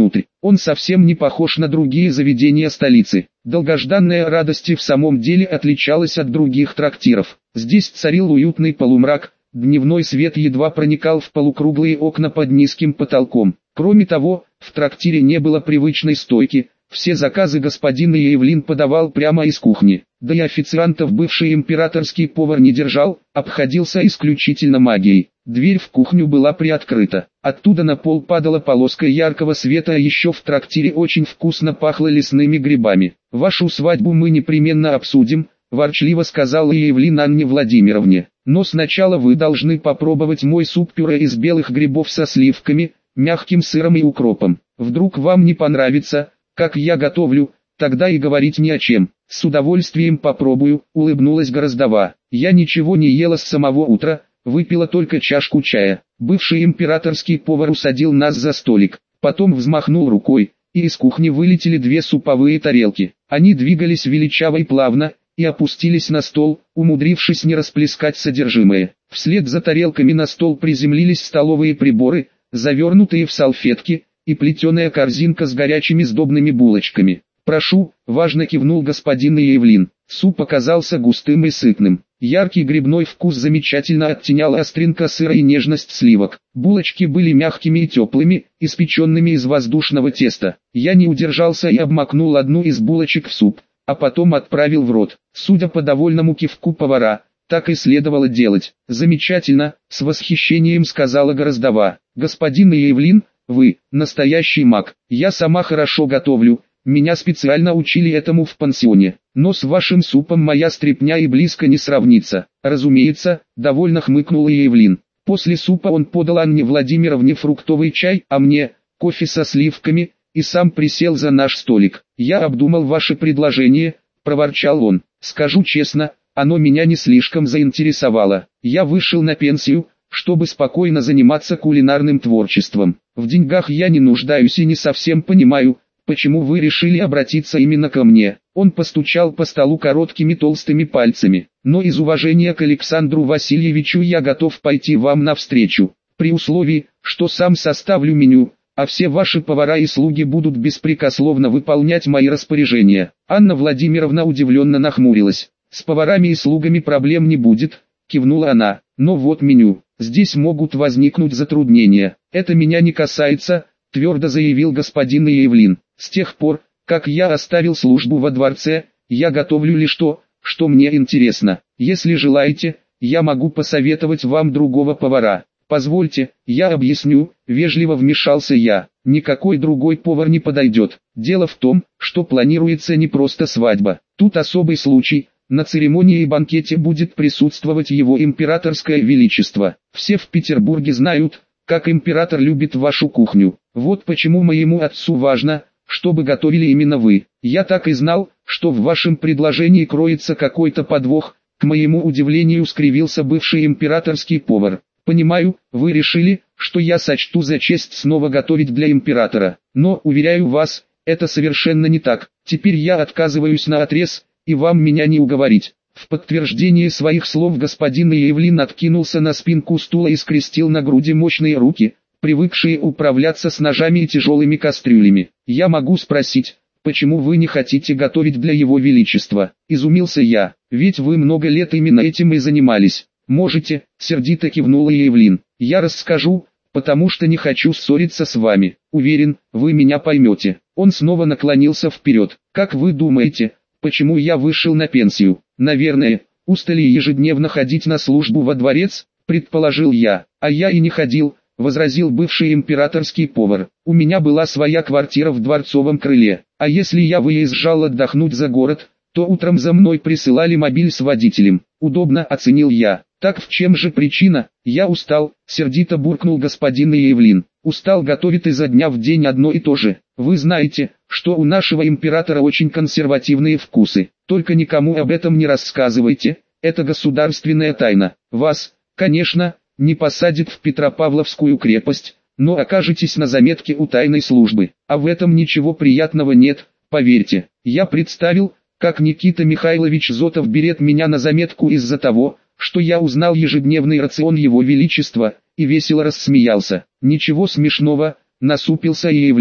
[SPEAKER 1] Он совсем не похож на другие заведения столицы. Долгожданная радость в самом деле отличалась от других трактиров. Здесь царил уютный полумрак, дневной свет едва проникал в полукруглые окна под низким потолком. Кроме того, в трактире не было привычной стойки, все заказы господин Иевлин подавал прямо из кухни. Да и официантов бывший императорский повар не держал, обходился исключительно магией. Дверь в кухню была приоткрыта. Оттуда на пол падала полоска яркого света, а еще в трактире очень вкусно пахло лесными грибами. «Вашу свадьбу мы непременно обсудим», – ворчливо сказала Иевлин Анне Владимировне. «Но сначала вы должны попробовать мой суп-пюре из белых грибов со сливками, мягким сыром и укропом. Вдруг вам не понравится, как я готовлю, тогда и говорить ни о чем». «С удовольствием попробую», — улыбнулась Гроздова. «Я ничего не ела с самого утра, выпила только чашку чая». Бывший императорский повар усадил нас за столик, потом взмахнул рукой, и из кухни вылетели две суповые тарелки. Они двигались величаво и плавно, и опустились на стол, умудрившись не расплескать содержимое. Вслед за тарелками на стол приземлились столовые приборы, завернутые в салфетки, и плетеная корзинка с горячими сдобными булочками. «Прошу», — важно кивнул господин Иевлин. Суп оказался густым и сытным. Яркий грибной вкус замечательно оттенял остринка сыра и нежность сливок. Булочки были мягкими и теплыми, испеченными из воздушного теста. Я не удержался и обмакнул одну из булочек в суп, а потом отправил в рот. Судя по довольному кивку повара, так и следовало делать. «Замечательно», — с восхищением сказала Гроздова. «Господин Иевлин, вы настоящий маг. Я сама хорошо готовлю. Меня специально учили этому в пансионе, но с вашим супом моя стряпня и близко не сравнится». «Разумеется», — довольно хмыкнула Иевлин. После супа он подал Анне Владимировне фруктовый чай, а мне — кофе со сливками, и сам присел за наш столик. «Я обдумал ваше предложение», — проворчал он. «Скажу честно, оно меня не слишком заинтересовало. Я вышел на пенсию, чтобы спокойно заниматься кулинарным творчеством. В деньгах я не нуждаюсь и не совсем понимаю, почему вы решили обратиться именно ко мне». Он постучал по столу короткими толстыми пальцами. «Но из уважения к Александру Васильевичу я готов пойти вам навстречу, при условии, что сам составлю меню, а все ваши повара и слуги будут беспрекословно выполнять мои распоряжения». Анна Владимировна удивленно нахмурилась. «С поварами и слугами проблем не будет», — кивнула она. «Но вот меню. Здесь могут возникнуть затруднения. Это меня не касается», — твердо заявил господин Иевлин. «С тех пор, как я оставил службу во дворце, я готовлю лишь то, что мне интересно. Если желаете, я могу посоветовать вам другого повара». «Позвольте, я объясню», — вежливо вмешался я. «Никакой другой повар не подойдет. Дело в том, что планируется не просто свадьба. Тут особый случай. На церемонии и банкете будет присутствовать его императорское величество. Все в Петербурге знают, как император любит вашу кухню. Вот почему моему отцу важно, чтобы готовили именно вы. Я так и знал, что в вашем предложении кроется какой-то подвох», — к моему удивлению скривился бывший императорский повар. «Понимаю, вы решили, что я сочту за честь снова готовить для императора. Но, уверяю вас, это совершенно не так. Теперь я отказываюсь наотрез, и вам меня не уговорить». В подтверждение своих слов господин Иевлин откинулся на спинку стула и скрестил на груди мощные руки, привыкшие управляться с ножами и тяжелыми кастрюлями. «Я могу спросить, почему вы не хотите готовить для его величества?» — изумился я. «Ведь вы много лет именно этим и занимались». «Можете», — сердито кивнула Иевлин. «Я расскажу, потому что не хочу ссориться с вами. Уверен, вы меня поймете». Он снова наклонился вперед. «Как вы думаете, почему я вышел на пенсию?» «Наверное, устали ежедневно ходить на службу во дворец», — предположил я. «А я и не ходил», — возразил бывший императорский повар. «У меня была своя квартира в дворцовом крыле, а если я выезжал отдохнуть за город, то утром за мной присылали мобиль с водителем. Удобно», — оценил я. «Так в чем же причина?» «Я устал», — сердито буркнул господин Иевлин. «Устал готовить изо дня в день одно и то же. Вы знаете, что у нашего императора очень консервативные вкусы. Только никому об этом не рассказывайте, это государственная тайна. Вас, конечно, не посадят в Петропавловскую крепость, но окажетесь на заметке у тайной службы. А в этом ничего приятного нет, поверьте». Я представил, как Никита Михайлович Зотов берет меня на заметку из-за того, что я узнал ежедневный рацион его величества, и весело рассмеялся. «Ничего смешного», — насупился Иевлин.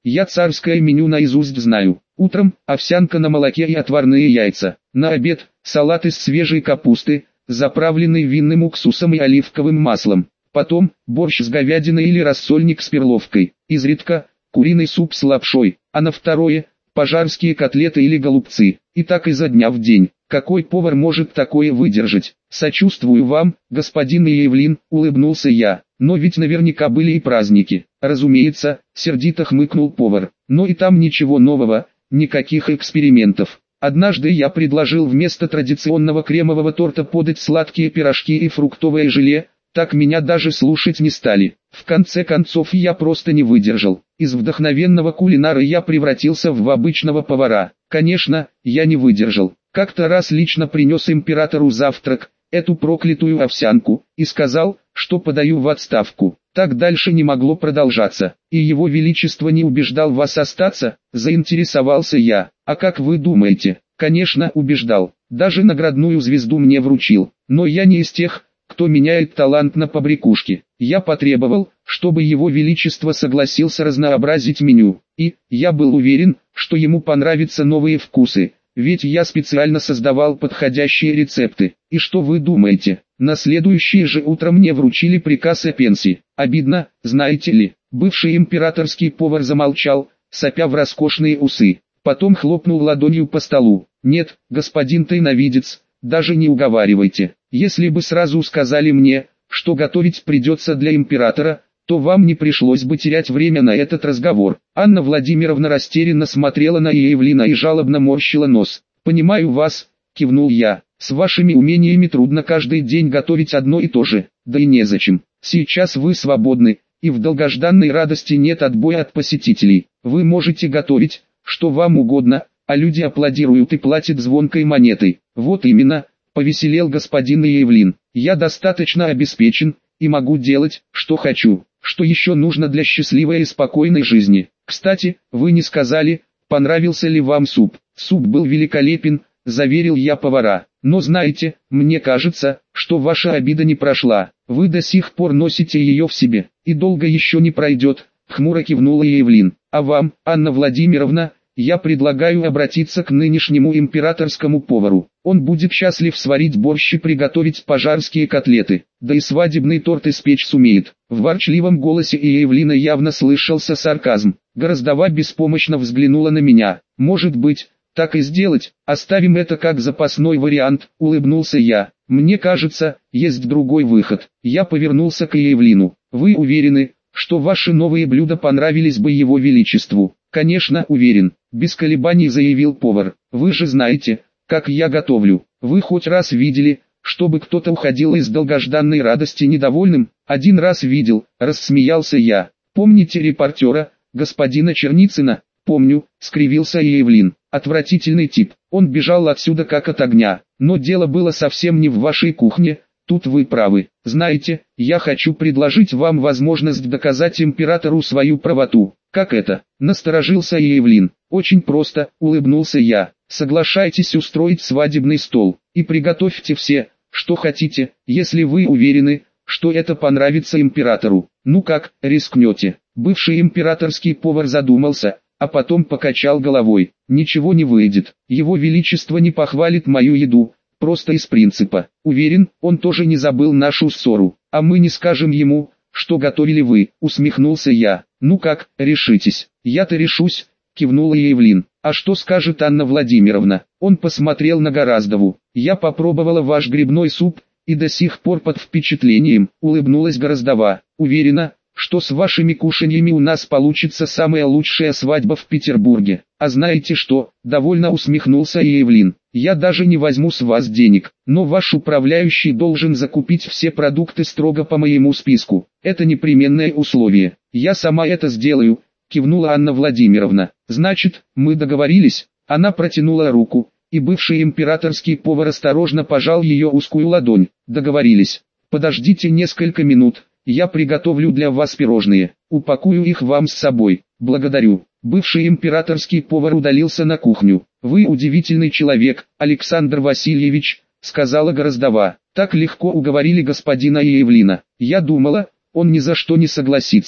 [SPEAKER 1] Я царское меню наизусть знаю. Утром овсянка на молоке и отварные яйца. На обед салат из свежей капусты, заправленный винным уксусом и оливковым маслом. Потом борщ с говядиной или рассольник с перловкой. Изредка куриный суп с лапшой, а на второе пожарские котлеты или голубцы. И так изо дня в день. Какой повар может такое выдержать? Сочувствую вам, господин Иевлин, улыбнулся я. Но ведь наверняка были и праздники. Разумеется, сердито хмыкнул повар. Но и там ничего нового, никаких экспериментов. Однажды я предложил вместо традиционного кремового торта подать сладкие пирожки и фруктовое желе, так меня даже слушать не стали. В конце концов я просто не выдержал. Из вдохновенного кулинара я превратился в обычного повара. Конечно, я не выдержал. Как-то раз лично принес императору завтрак, эту проклятую овсянку, и сказал, что подаю в отставку. Так дальше не могло продолжаться. И его величество не убеждал вас остаться, заинтересовался я. А как вы думаете? Конечно, убеждал. Даже наградную звезду мне вручил. Но я не из тех, кто меняет талант на побрякушки. Я потребовал, чтобы его величество согласился разнообразить меню. И, я был уверен, что ему понравятся новые вкусы. Ведь я специально создавал подходящие рецепты. И что вы думаете? На следующее же утро мне вручили приказ о пенсии. Обидно, знаете ли. Бывший императорский повар замолчал, сопя в роскошные усы. Потом хлопнул ладонью по столу. Нет, господин тайновидец, даже не уговаривайте. Если бы сразу сказали мне, что готовить придется для императора, то вам не пришлось бы терять время на этот разговор. Анна Владимировна растерянно смотрела на Иевлина и жалобно морщила нос. «Понимаю вас», — кивнул я. «С вашими умениями трудно каждый день готовить одно и то же. Да и незачем. Сейчас вы свободны, и в долгожданной радости нет отбоя от посетителей. Вы можете готовить, что вам угодно, а люди аплодируют и платят звонкой монетой». «Вот именно», — повеселел господин Иевлин. «Я достаточно обеспечен, и могу делать, что хочу. Что еще нужно для счастливой и спокойной жизни? Кстати, вы не сказали, понравился ли вам суп?» «Суп был великолепен», — заверил я повара. «Но знаете, мне кажется, что ваша обида не прошла. Вы до сих пор носите ее в себе, и долго еще не пройдет», — хмуро кивнула Иевлин. «А вам, Анна Владимировна, я предлагаю обратиться к нынешнему императорскому повару. Он будет счастлив сварить борщ и приготовить пожарские котлеты, да и свадебный торт испечь сумеет». В ворчливом голосе Иевлина явно слышался сарказм. Гораздова беспомощно взглянула на меня. «Может быть, так и сделать, оставим это как запасной вариант», — улыбнулся я. «Мне кажется, есть другой выход». Я повернулся к Иевлину. «Вы уверены, что ваши новые блюда понравились бы его величеству?» «Конечно, уверен», — без колебаний заявил повар. «Вы же знаете, как я готовлю. Вы хоть раз видели, чтобы кто-то уходил из долгожданной радости недовольным?» «Один раз видел», — рассмеялся я. «Помните репортера, господина Черницына?» «Помню», — скривился Иевлин. «Отвратительный тип. Он бежал отсюда как от огня. Но дело было совсем не в вашей кухне. Тут вы правы. Знаете, я хочу предложить вам возможность доказать императору свою правоту». «Как это?» — насторожился Иевлин. «Очень просто», — улыбнулся я. «Соглашайтесь устроить свадебный стол, и приготовьте все, что хотите, если вы уверены, что это понравится императору. Ну как, рискнете?» Бывший императорский повар задумался, а потом покачал головой. «Ничего не выйдет. Его величество не похвалит мою еду, просто из принципа. Уверен, он тоже не забыл нашу ссору. А мы не скажем ему, что готовили вы», — усмехнулся я. «Ну как, решитесь?» «Я-то решусь», — кивнула Иевлин. «А что скажет Анна Владимировна?» Он посмотрел на Гораздову. «Я попробовала ваш грибной суп, и до сих пор под впечатлением», — улыбнулась Гораздова. «Уверена, что с вашими кушаньями у нас получится самая лучшая свадьба в Петербурге». «А знаете что?» — довольно усмехнулся Иевлин. «Я даже не возьму с вас денег, но ваш управляющий должен закупить все продукты строго по моему списку. Это непременное условие. Я сама это сделаю», — кивнула Анна Владимировна. «Значит, мы договорились?» Она протянула руку, и бывший императорский повар осторожно пожал ее узкую ладонь. «Договорились. Подождите несколько минут. Я приготовлю для вас пирожные, упакую их вам с собой». «Благодарю». Бывший императорский повар удалился на кухню. «Вы удивительный человек, Александр Васильевич», — сказала Гораздова. «Так легко уговорили господина Иевлина. Я думала, он ни за что не согласится».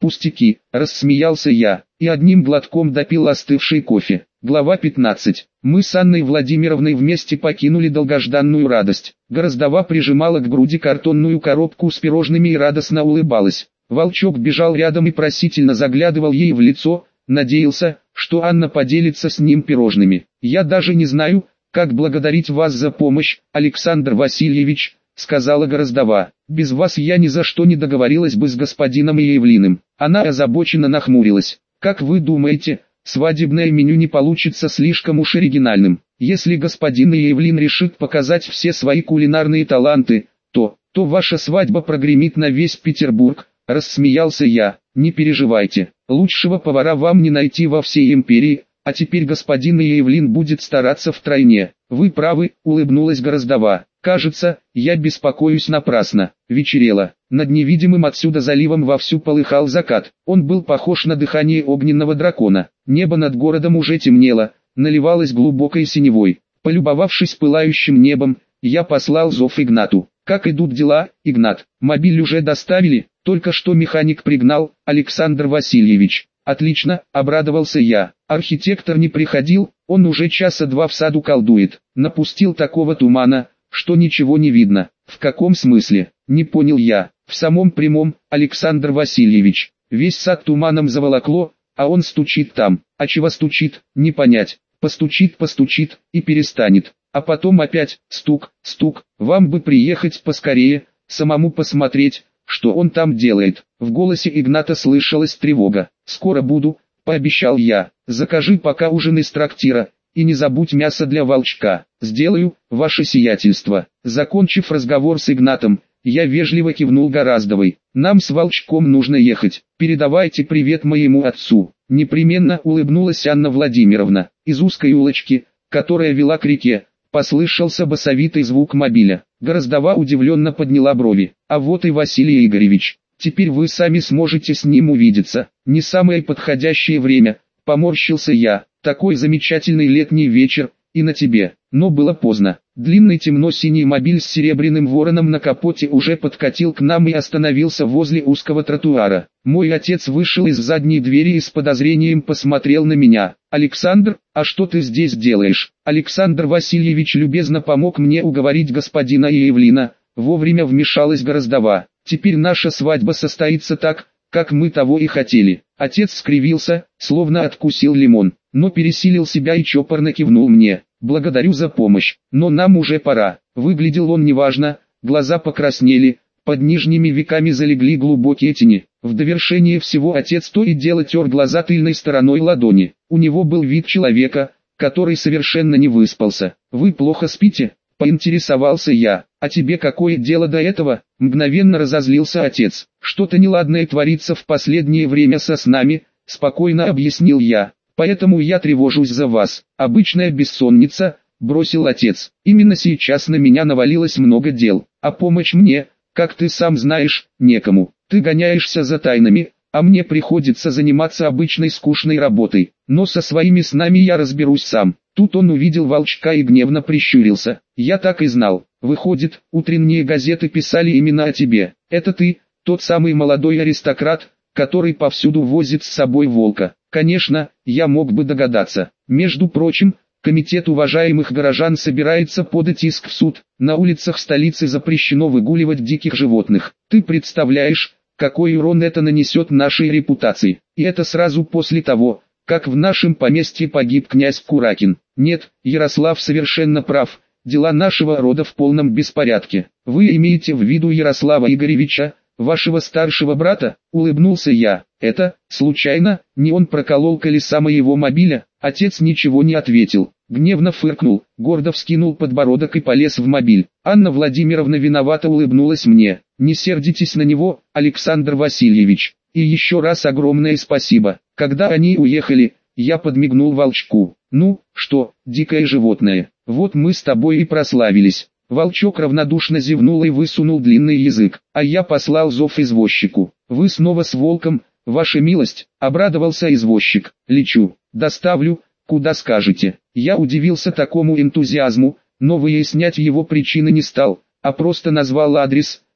[SPEAKER 1] Пустяки, рассмеялся я, и одним глотком допил остывший кофе. Глава пятнадцать. Мы с Анной Владимировной вместе покинули долгожданную радость. Гороздова прижимала к груди картонную коробку с пирожными и радостно улыбалась. Волчок бежал рядом и просительно заглядывал ей в лицо, надеялся, что Анна поделится с ним пирожными. «Я даже не знаю, как благодарить вас за помощь, Александр Васильевич», — сказала Гороздова. «Без вас я ни за что не договорилась бы с господином Иевлиным». Она озабоченно нахмурилась. «Как вы думаете, свадебное меню не получится слишком уж оригинальным? Если господин Иевлин решит показать все свои кулинарные таланты, то, то ваша свадьба прогремит на весь Петербург», — рассмеялся я. «Не переживайте, лучшего повара вам не найти во всей империи, а теперь господин Иевлин будет стараться втройне». «Вы правы», — улыбнулась Гороздова. «Кажется, я беспокоюсь напрасно». Вечерело. Над невидимым отсюда заливом вовсю полыхал закат. Он был похож на дыхание огненного дракона. Небо над городом уже темнело, наливалось глубокой синевой. Полюбовавшись пылающим небом, я послал зов Игнату. «Как идут дела, Игнат? Мобиль уже доставили? Только что механик пригнал, Александр Васильевич». «Отлично», — обрадовался я. «Архитектор не приходил, он уже часа два в саду колдует. Напустил такого тумана, что ничего не видно». «В каком смысле?» — не понял я. «В самом прямом, Александр Васильевич. Весь сад туманом заволокло, а он стучит там. А чего стучит, не понять. Постучит, постучит, и перестанет. А потом опять стук, стук. Вам бы приехать поскорее, самому посмотреть, что он там делает». В голосе Игната слышалась тревога. «Скоро буду», — пообещал я. «Закажи пока ужин из трактира, и не забудь мясо для волчка». «Сделаю, ваше сиятельство». Закончив разговор с Игнатом, я вежливо кивнул Гораздовой. «Нам с волчком нужно ехать. Передавайте привет моему отцу». Непременно улыбнулась Анна Владимировна. Из узкой улочки, которая вела к реке, послышался басовитый звук мобиля. Гороздова удивленно подняла брови. «А вот и Василий Игоревич. Теперь вы сами сможете с ним увидеться». «Не самое подходящее время», — поморщился я. «Такой замечательный летний вечер, и на тебе». Но было поздно. Длинный темно-синий мобиль с серебряным вороном на капоте уже подкатил к нам и остановился возле узкого тротуара. Мой отец вышел из задней двери и с подозрением посмотрел на меня. «Александр, а что ты здесь делаешь?» Александр Васильевич любезно помог мне уговорить господина Иевлина. Вовремя вмешалась Гороздова. «Теперь наша свадьба состоится так, как мы того и хотели». Отец скривился, словно откусил лимон, но пересилил себя и чопорно кивнул мне. «Благодарю за помощь, но нам уже пора». Выглядел он неважно, глаза покраснели, под нижними веками залегли глубокие тени. В довершение всего отец то и дело тер глаза тыльной стороной ладони. У него был вид человека, который совершенно не выспался. «Вы плохо спите?» — поинтересовался я. «А тебе какое дело до этого?» — мгновенно разозлился отец. «Что-то неладное творится в последнее время со снами», — спокойно объяснил я. «Поэтому я тревожусь за вас. Обычная бессонница», — бросил отец. «Именно сейчас на меня навалилось много дел, а помочь мне, как ты сам знаешь, некому. Ты гоняешься за тайнами, а мне приходится заниматься обычной скучной работой. Но со своими снами я разберусь сам». Тут он увидел волчка и гневно прищурился. «Я так и знал. Выходит, утренние газеты писали именно о тебе. Это ты, тот самый молодой аристократ, который повсюду возит с собой волка». «Конечно, я мог бы догадаться. Между прочим, комитет уважаемых горожан собирается подать иск в суд. На улицах столицы запрещено выгуливать диких животных. Ты представляешь, какой урон это нанесет нашей репутации? И это сразу после того, как в нашем поместье погиб князь Куракин. Нет, Ярослав совершенно прав. Дела нашего рода в полном беспорядке. Вы имеете в виду Ярослава Игоревича, вашего старшего брата?» — улыбнулся я. «Это, случайно, не он проколол колеса моего мобиля?» Отец ничего не ответил, гневно фыркнул, гордо вскинул подбородок и полез в мобиль. Анна Владимировна виновато улыбнулась мне. «Не сердитесь на него, Александр Васильевич. И еще раз огромное спасибо». Когда они уехали, я подмигнул волчку. «Ну, что, дикое животное, вот мы с тобой и прославились». Волчок равнодушно зевнул и высунул длинный язык, а я послал зов извозчику. «Вы снова с волком, ваша милость?» — обрадовался извозчик. «Лечу, доставлю, куда скажете». Я удивился такому энтузиазму, но выяснять его причины не стал, а просто назвал адрес,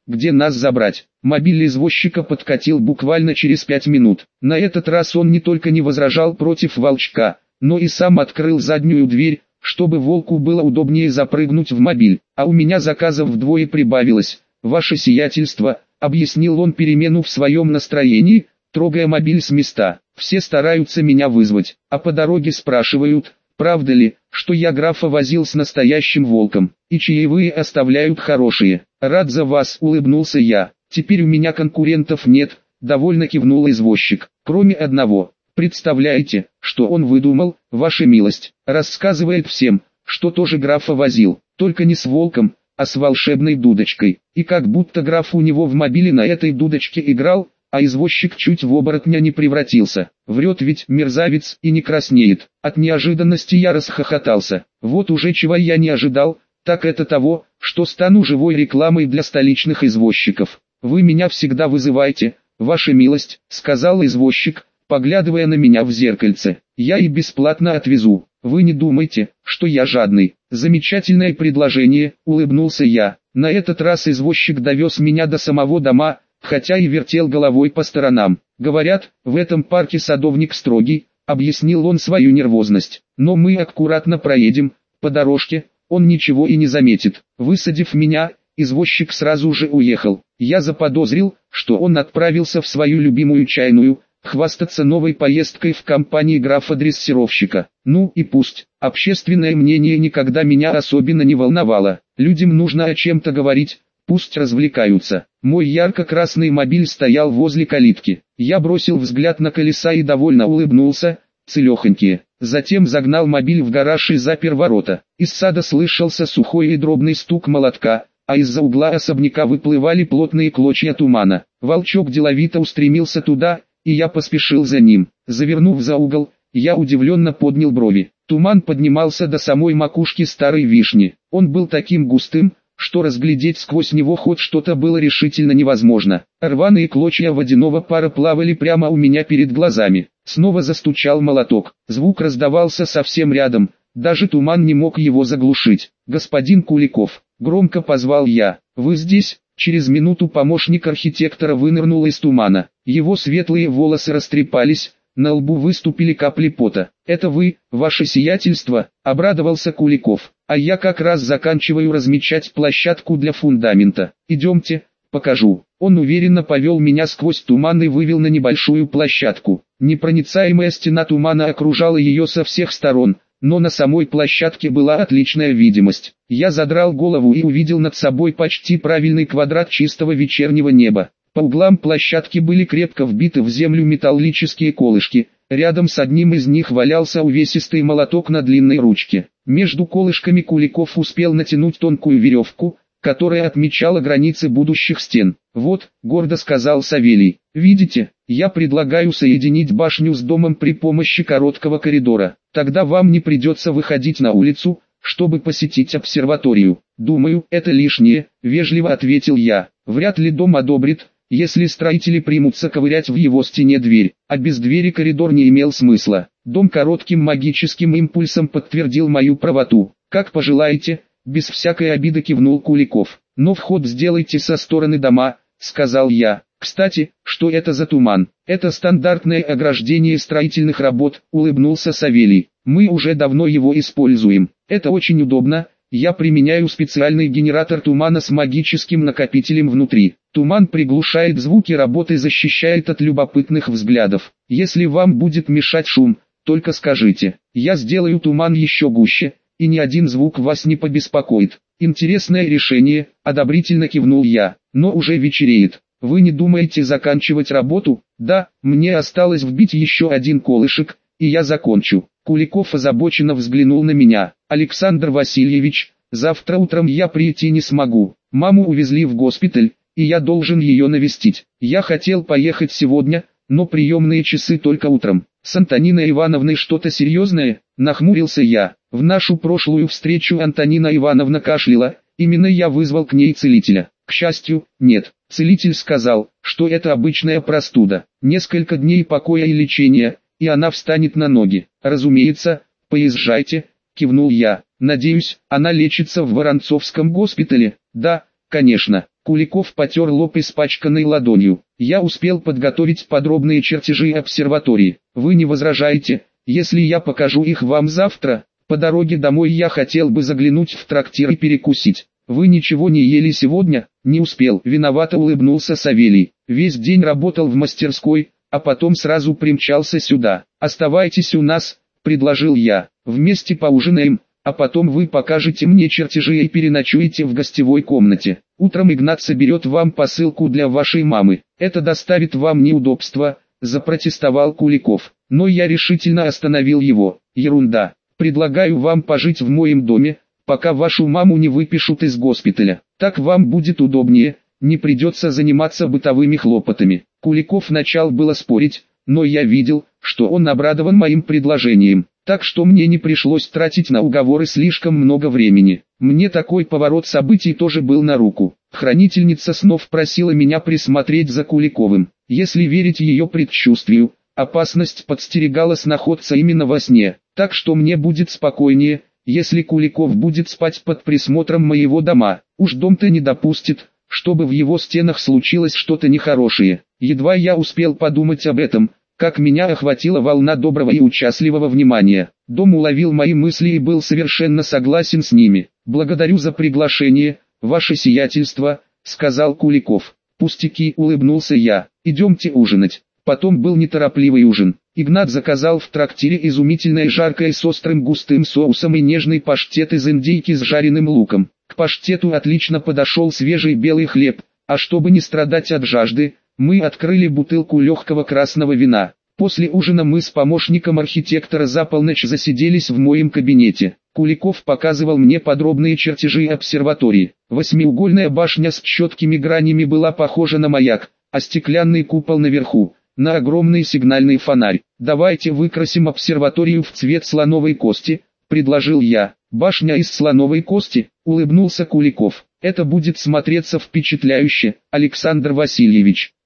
[SPEAKER 1] где нас забрать. Мобиль извозчика подкатил буквально через пять минут. На этот раз он не только не возражал против волчка, но и сам открыл заднюю дверь, чтобы волку было удобнее запрыгнуть в мобиль. А у меня заказов вдвое прибавилось. «Ваше сиятельство», — объяснил он перемену в своем настроении, трогая мобиль с места. «Все стараются меня вызвать, а по дороге спрашивают, правда ли, что я графа возил с настоящим волком, и чаевые оставляют хорошие. Рад за вас», — улыбнулся я. «Теперь у меня конкурентов нет», — довольно кивнул извозчик. «Кроме одного. Представляете, что он выдумал, ваша милость? Рассказывает всем, что тоже графа возил, только не с волком, а с волшебной дудочкой. И как будто граф у него в мобиле на этой дудочке играл, а извозчик чуть в оборотня не превратился. Врет ведь мерзавец и не краснеет». От неожиданности я расхохотался. Вот уже чего я не ожидал, так это того, что стану живой рекламой для столичных извозчиков. «Вы меня всегда вызываете, ваша милость», — сказал извозчик, поглядывая на меня в зеркальце. «Я и бесплатно отвезу. Вы не думайте, что я жадный». «Замечательное предложение», — улыбнулся я. На этот раз извозчик довез меня до самого дома, хотя и вертел головой по сторонам. «Говорят, в этом парке садовник строгий», — объяснил он свою нервозность. «Но мы аккуратно проедем, по дорожке, он ничего и не заметит». Высадив меня, извозчик сразу же уехал. Я заподозрил, что он отправился в свою любимую чайную, хвастаться новой поездкой в компании графа-дрессировщика. Ну и пусть. Общественное мнение никогда меня особенно не волновало. Людям нужно о чем-то говорить, пусть развлекаются. Мой ярко-красный мобиль стоял возле калитки. Я бросил взгляд на колеса и довольно улыбнулся, целехонькие. Затем загнал мобиль в гараж и запер ворота. Из сада слышался сухой и дробный стук молотка, а из-за угла особняка выплывали плотные клочья тумана. Волчок деловито устремился туда, и я поспешил за ним. Завернув за угол, я удивленно поднял брови. Туман поднимался до самой макушки старой вишни. Он был таким густым, что разглядеть сквозь него хоть что-то было решительно невозможно. Рваные клочья водяного пара плавали прямо у меня перед глазами. Снова застучал молоток. Звук раздавался совсем рядом, даже туман не мог его заглушить. «Господин Куликов», — громко позвал я, — «вы здесь?» Через минуту помощник архитектора вынырнул из тумана. Его светлые волосы растрепались, на лбу выступили капли пота. «Это вы, ваше сиятельство?» — обрадовался Куликов. «А я как раз заканчиваю размечать площадку для фундамента. Идемте, покажу». Он уверенно повел меня сквозь туман и вывел на небольшую площадку. Непроницаемая стена тумана окружала ее со всех сторон, но на самой площадке была отличная видимость. Я задрал голову и увидел над собой почти правильный квадрат чистого вечернего неба. По углам площадки были крепко вбиты в землю металлические колышки, рядом с одним из них валялся увесистый молоток на длинной ручке. Между колышками Куликов успел натянуть тонкую веревку, которая отмечала границы будущих стен. «Вот», — гордо сказал Савелий, — «видите, я предлагаю соединить башню с домом при помощи короткого коридора. Тогда вам не придется выходить на улицу, чтобы посетить обсерваторию». «Думаю, это лишнее», — вежливо ответил я. «Вряд ли дом одобрит, если строители примутся ковырять в его стене дверь, а без двери коридор не имел смысла». Дом коротким магическим импульсом подтвердил мою правоту. «Как пожелаете», — без всякой обиды кивнул Куликов. «Но вход сделайте со стороны дома», — сказал я. «Кстати, что это за туман?» «Это стандартное ограждение строительных работ», — улыбнулся Савелий. «Мы уже давно его используем. Это очень удобно. Я применяю специальный генератор тумана с магическим накопителем внутри. Туман приглушает звуки работы и защищает от любопытных взглядов. Если вам будет мешать шум, только скажите. Я сделаю туман еще гуще, и ни один звук вас не побеспокоит». «Интересное решение», — одобрительно кивнул я. «Но уже вечереет. Вы не думаете заканчивать работу?» «Да, мне осталось вбить еще один колышек, и я закончу». Куликов озабоченно взглянул на меня. «Александр Васильевич, завтра утром я прийти не смогу. Маму увезли в госпиталь, и я должен ее навестить. Я хотел поехать сегодня, но приемные часы только утром». «С Антониной Ивановной что-то серьезное?» — нахмурился я. «В нашу прошлую встречу Антонина Ивановна кашляла, именно я вызвал к ней целителя». «К счастью, нет. Целитель сказал, что это обычная простуда. Несколько дней покоя и лечения, и она встанет на ноги». «Разумеется, поезжайте», — кивнул я. «Надеюсь, она лечится в Воронцовском госпитале?» «Да, конечно». Куликов потер лоб испачканной ладонью. Я успел подготовить подробные чертежи обсерватории. Вы не возражаете, если я покажу их вам завтра? По дороге домой я хотел бы заглянуть в трактир и перекусить. Вы ничего не ели сегодня? Не успел. Виновато улыбнулся Савелий. Весь день работал в мастерской, а потом сразу примчался сюда. Оставайтесь у нас, предложил я. Вместе поужинаем, а потом вы покажете мне чертежи и переночуете в гостевой комнате. Утром Игнат соберет вам посылку для вашей мамы. Это доставит вам неудобства, запротестовал Куликов. Но я решительно остановил его. Ерунда. Предлагаю вам пожить в моем доме, пока вашу маму не выпишут из госпиталя. Так вам будет удобнее, не придется заниматься бытовыми хлопотами. Куликов начал было спорить, но я видел, что он обрадован моим предложением, так что мне не пришлось тратить на уговоры слишком много времени. Мне такой поворот событий тоже был на руку. Хранительница снов просила меня присмотреть за Куликовым. Если верить ее предчувствию, опасность подстерегала сноходца именно во сне, так что мне будет спокойнее, если Куликов будет спать под присмотром моего дома. Уж дом-то не допустит, чтобы в его стенах случилось что-то нехорошее. Едва я успел подумать об этом, как меня охватила волна доброго и участливого внимания. Дом уловил мои мысли и был совершенно согласен с ними. «Благодарю за приглашение, ваше сиятельство», — сказал Куликов. «Пустяки», — улыбнулся я. «Идемте ужинать». Потом был неторопливый ужин. Игнат заказал в трактире изумительное жаркое с острым густым соусом и нежный паштет из индейки с жареным луком. К паштету отлично подошел свежий белый хлеб, а чтобы не страдать от жажды, мы открыли бутылку легкого красного вина. После ужина мы с помощником архитектора за полночь засиделись в моем кабинете. Куликов показывал мне подробные чертежи обсерватории. Восьмиугольная башня с четкими гранями была похожа на маяк, а стеклянный купол наверху — на огромный сигнальный фонарь. «Давайте выкрасим обсерваторию в цвет слоновой кости», — предложил я. «Башня из слоновой кости», — улыбнулся Куликов. «Это будет смотреться впечатляюще, Александр Васильевич».